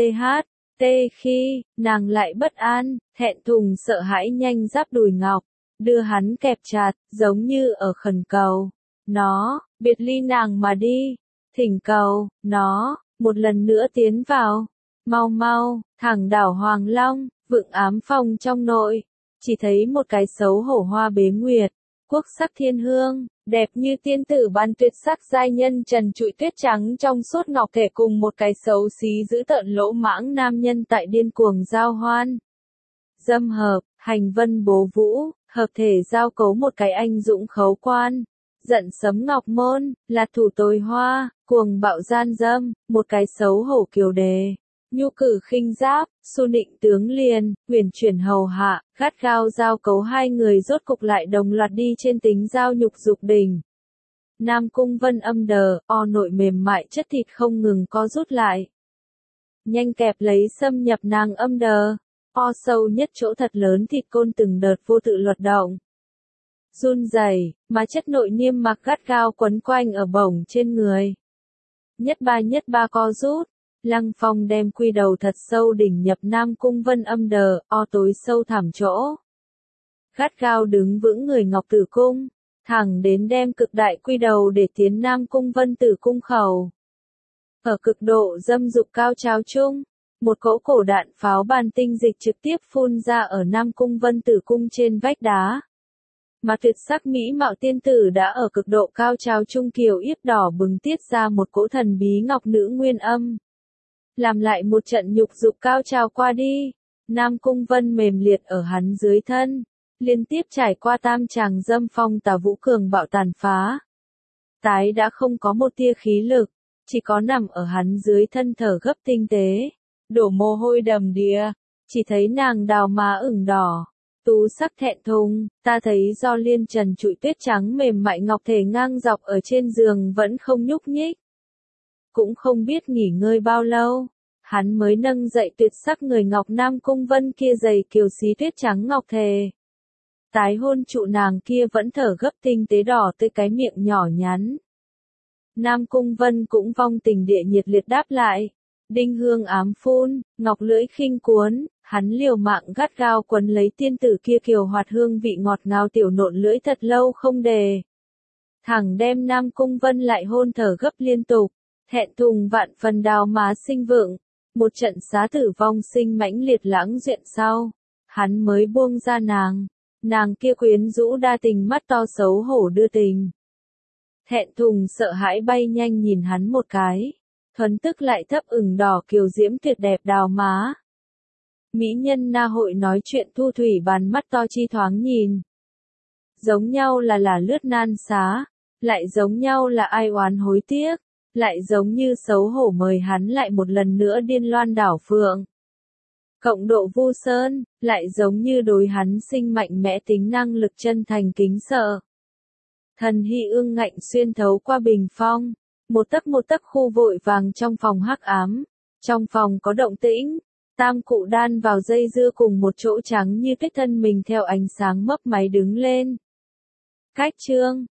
khi, nàng lại bất an, thẹn thùng sợ hãi nhanh giáp đùi ngọc, đưa hắn kẹp chặt, giống như ở khẩn cầu. Nó, biệt ly nàng mà đi, thỉnh cầu, nó, một lần nữa tiến vào. Mau, thẳng đảo Hoàng Long, vượng ám phòng trong nội, chỉ thấy một cái xấu hổ hoa bế nguyệt, quốc sắc thiên hương, đẹp như tiên tử ban tuyệt sắc giai nhân trần trụi tuyết trắng trong suốt ngọc thể cùng một cái xấu xí giữ tợn lỗ mãng nam nhân tại điên cuồng giao hoan. Dâm hợp, hành vân bố vũ, hợp thể giao cấu một cái anh dũng khấu quan, giận sấm ngọc môn, là thủ tối hoa, cuồng bạo gian dâm, một cái xấu hổ kiều đề. Nhu cử khinh giáp, su nịnh tướng liền, huyền chuyển hầu hạ, gắt gao giao cấu hai người rốt cục lại đồng loạt đi trên tính giao nhục dục đỉnh. Nam Cung Vân âm đờ, o nội mềm mại chất thịt không ngừng co rút lại. Nhanh kẹp lấy xâm nhập nàng âm đờ, o sâu nhất chỗ thật lớn thịt côn từng đợt vô tự luật động. Run rẩy, mà chất nội niêm mạc gắt gao quấn quanh ở bổng trên người. Nhất ba co rút. Lăng Phong đem quy đầu thật sâu đỉnh nhập Nam Cung Vân âm đờ, o tối sâu thẳm chỗ. Gắt gao đứng vững người ngọc tử cung, thẳng đến đem cực đại quy đầu để tiến Nam Cung Vân tử cung khẩu. Ở cực độ dâm dục cao trào chung, một cỗ cổ đạn pháo bàn tinh dịch trực tiếp phun ra ở Nam Cung Vân tử cung trên vách đá. Mà tuyệt sắc mỹ mạo tiên tử đã ở cực độ cao trào trung kiều yết đỏ bừng tiết ra một cỗ thần bí ngọc nữ nguyên âm. Làm lại một trận nhục dục cao trào qua đi, Nam Cung Vân mềm liệt ở hắn dưới thân, liên tiếp trải qua tam tràng dâm phong tà vũ cường bạo tàn phá. Tái đã không có một tia khí lực, chỉ có nằm ở hắn dưới thân thở gấp tinh tế, đổ mồ hôi đầm đìa, chỉ thấy nàng đào má ửng đỏ, tú sắc thẹn thùng, ta thấy do liên trần trụi tuyết trắng mềm mại ngọc thể ngang dọc ở trên giường vẫn không nhúc nhích. Cũng không biết nghỉ ngơi bao lâu, hắn mới nâng dậy tuyệt sắc người ngọc Nam Cung Vân kia dày kiều xí tuyết trắng ngọc thề. Tái hôn trụ nàng kia vẫn thở gấp tinh tế đỏ tới cái miệng nhỏ nhắn. Nam Cung Vân cũng vong tình địa nhiệt liệt đáp lại. Đinh hương ám phun, ngọc lưỡi khinh cuốn, hắn liều mạng gắt gao quấn lấy tiên tử kia kiều hoạt hương vị ngọt ngào tiểu nộn lưỡi thật lâu không đề. Thẳng đem Nam Cung Vân lại hôn thở gấp liên tục, thẹn thùng vạn phần đào má sinh vượng. Một trận xá tử vong sinh mãnh liệt lãng duyện sau, hắn mới buông ra nàng kia quyến rũ đa tình mắt to xấu hổ đưa tình. Thẹn thùng sợ hãi bay nhanh nhìn hắn một cái, thuần tức lại thấp ửng đỏ kiều diễm tuyệt đẹp đào má. Mỹ nhân na hội nói chuyện thu thủy bàn mắt to chi thoáng nhìn. Giống nhau là lướt nan xá, lại giống nhau là ai oán hối tiếc, lại giống như xấu hổ mời hắn lại một lần nữa điên loan đảo phượng. Cộng độ vu sơn, lại giống như đối hắn sinh mạnh mẽ tính năng lực chân thành kính sợ. Thần hy ương ngạnh xuyên thấu qua bình phong, một tấc khu vội vàng trong phòng hắc ám. Trong phòng có động tĩnh, tam cụ đan vào dây dưa cùng một chỗ trắng như tuyết thân mình theo ánh sáng mấp máy đứng lên. Cách chương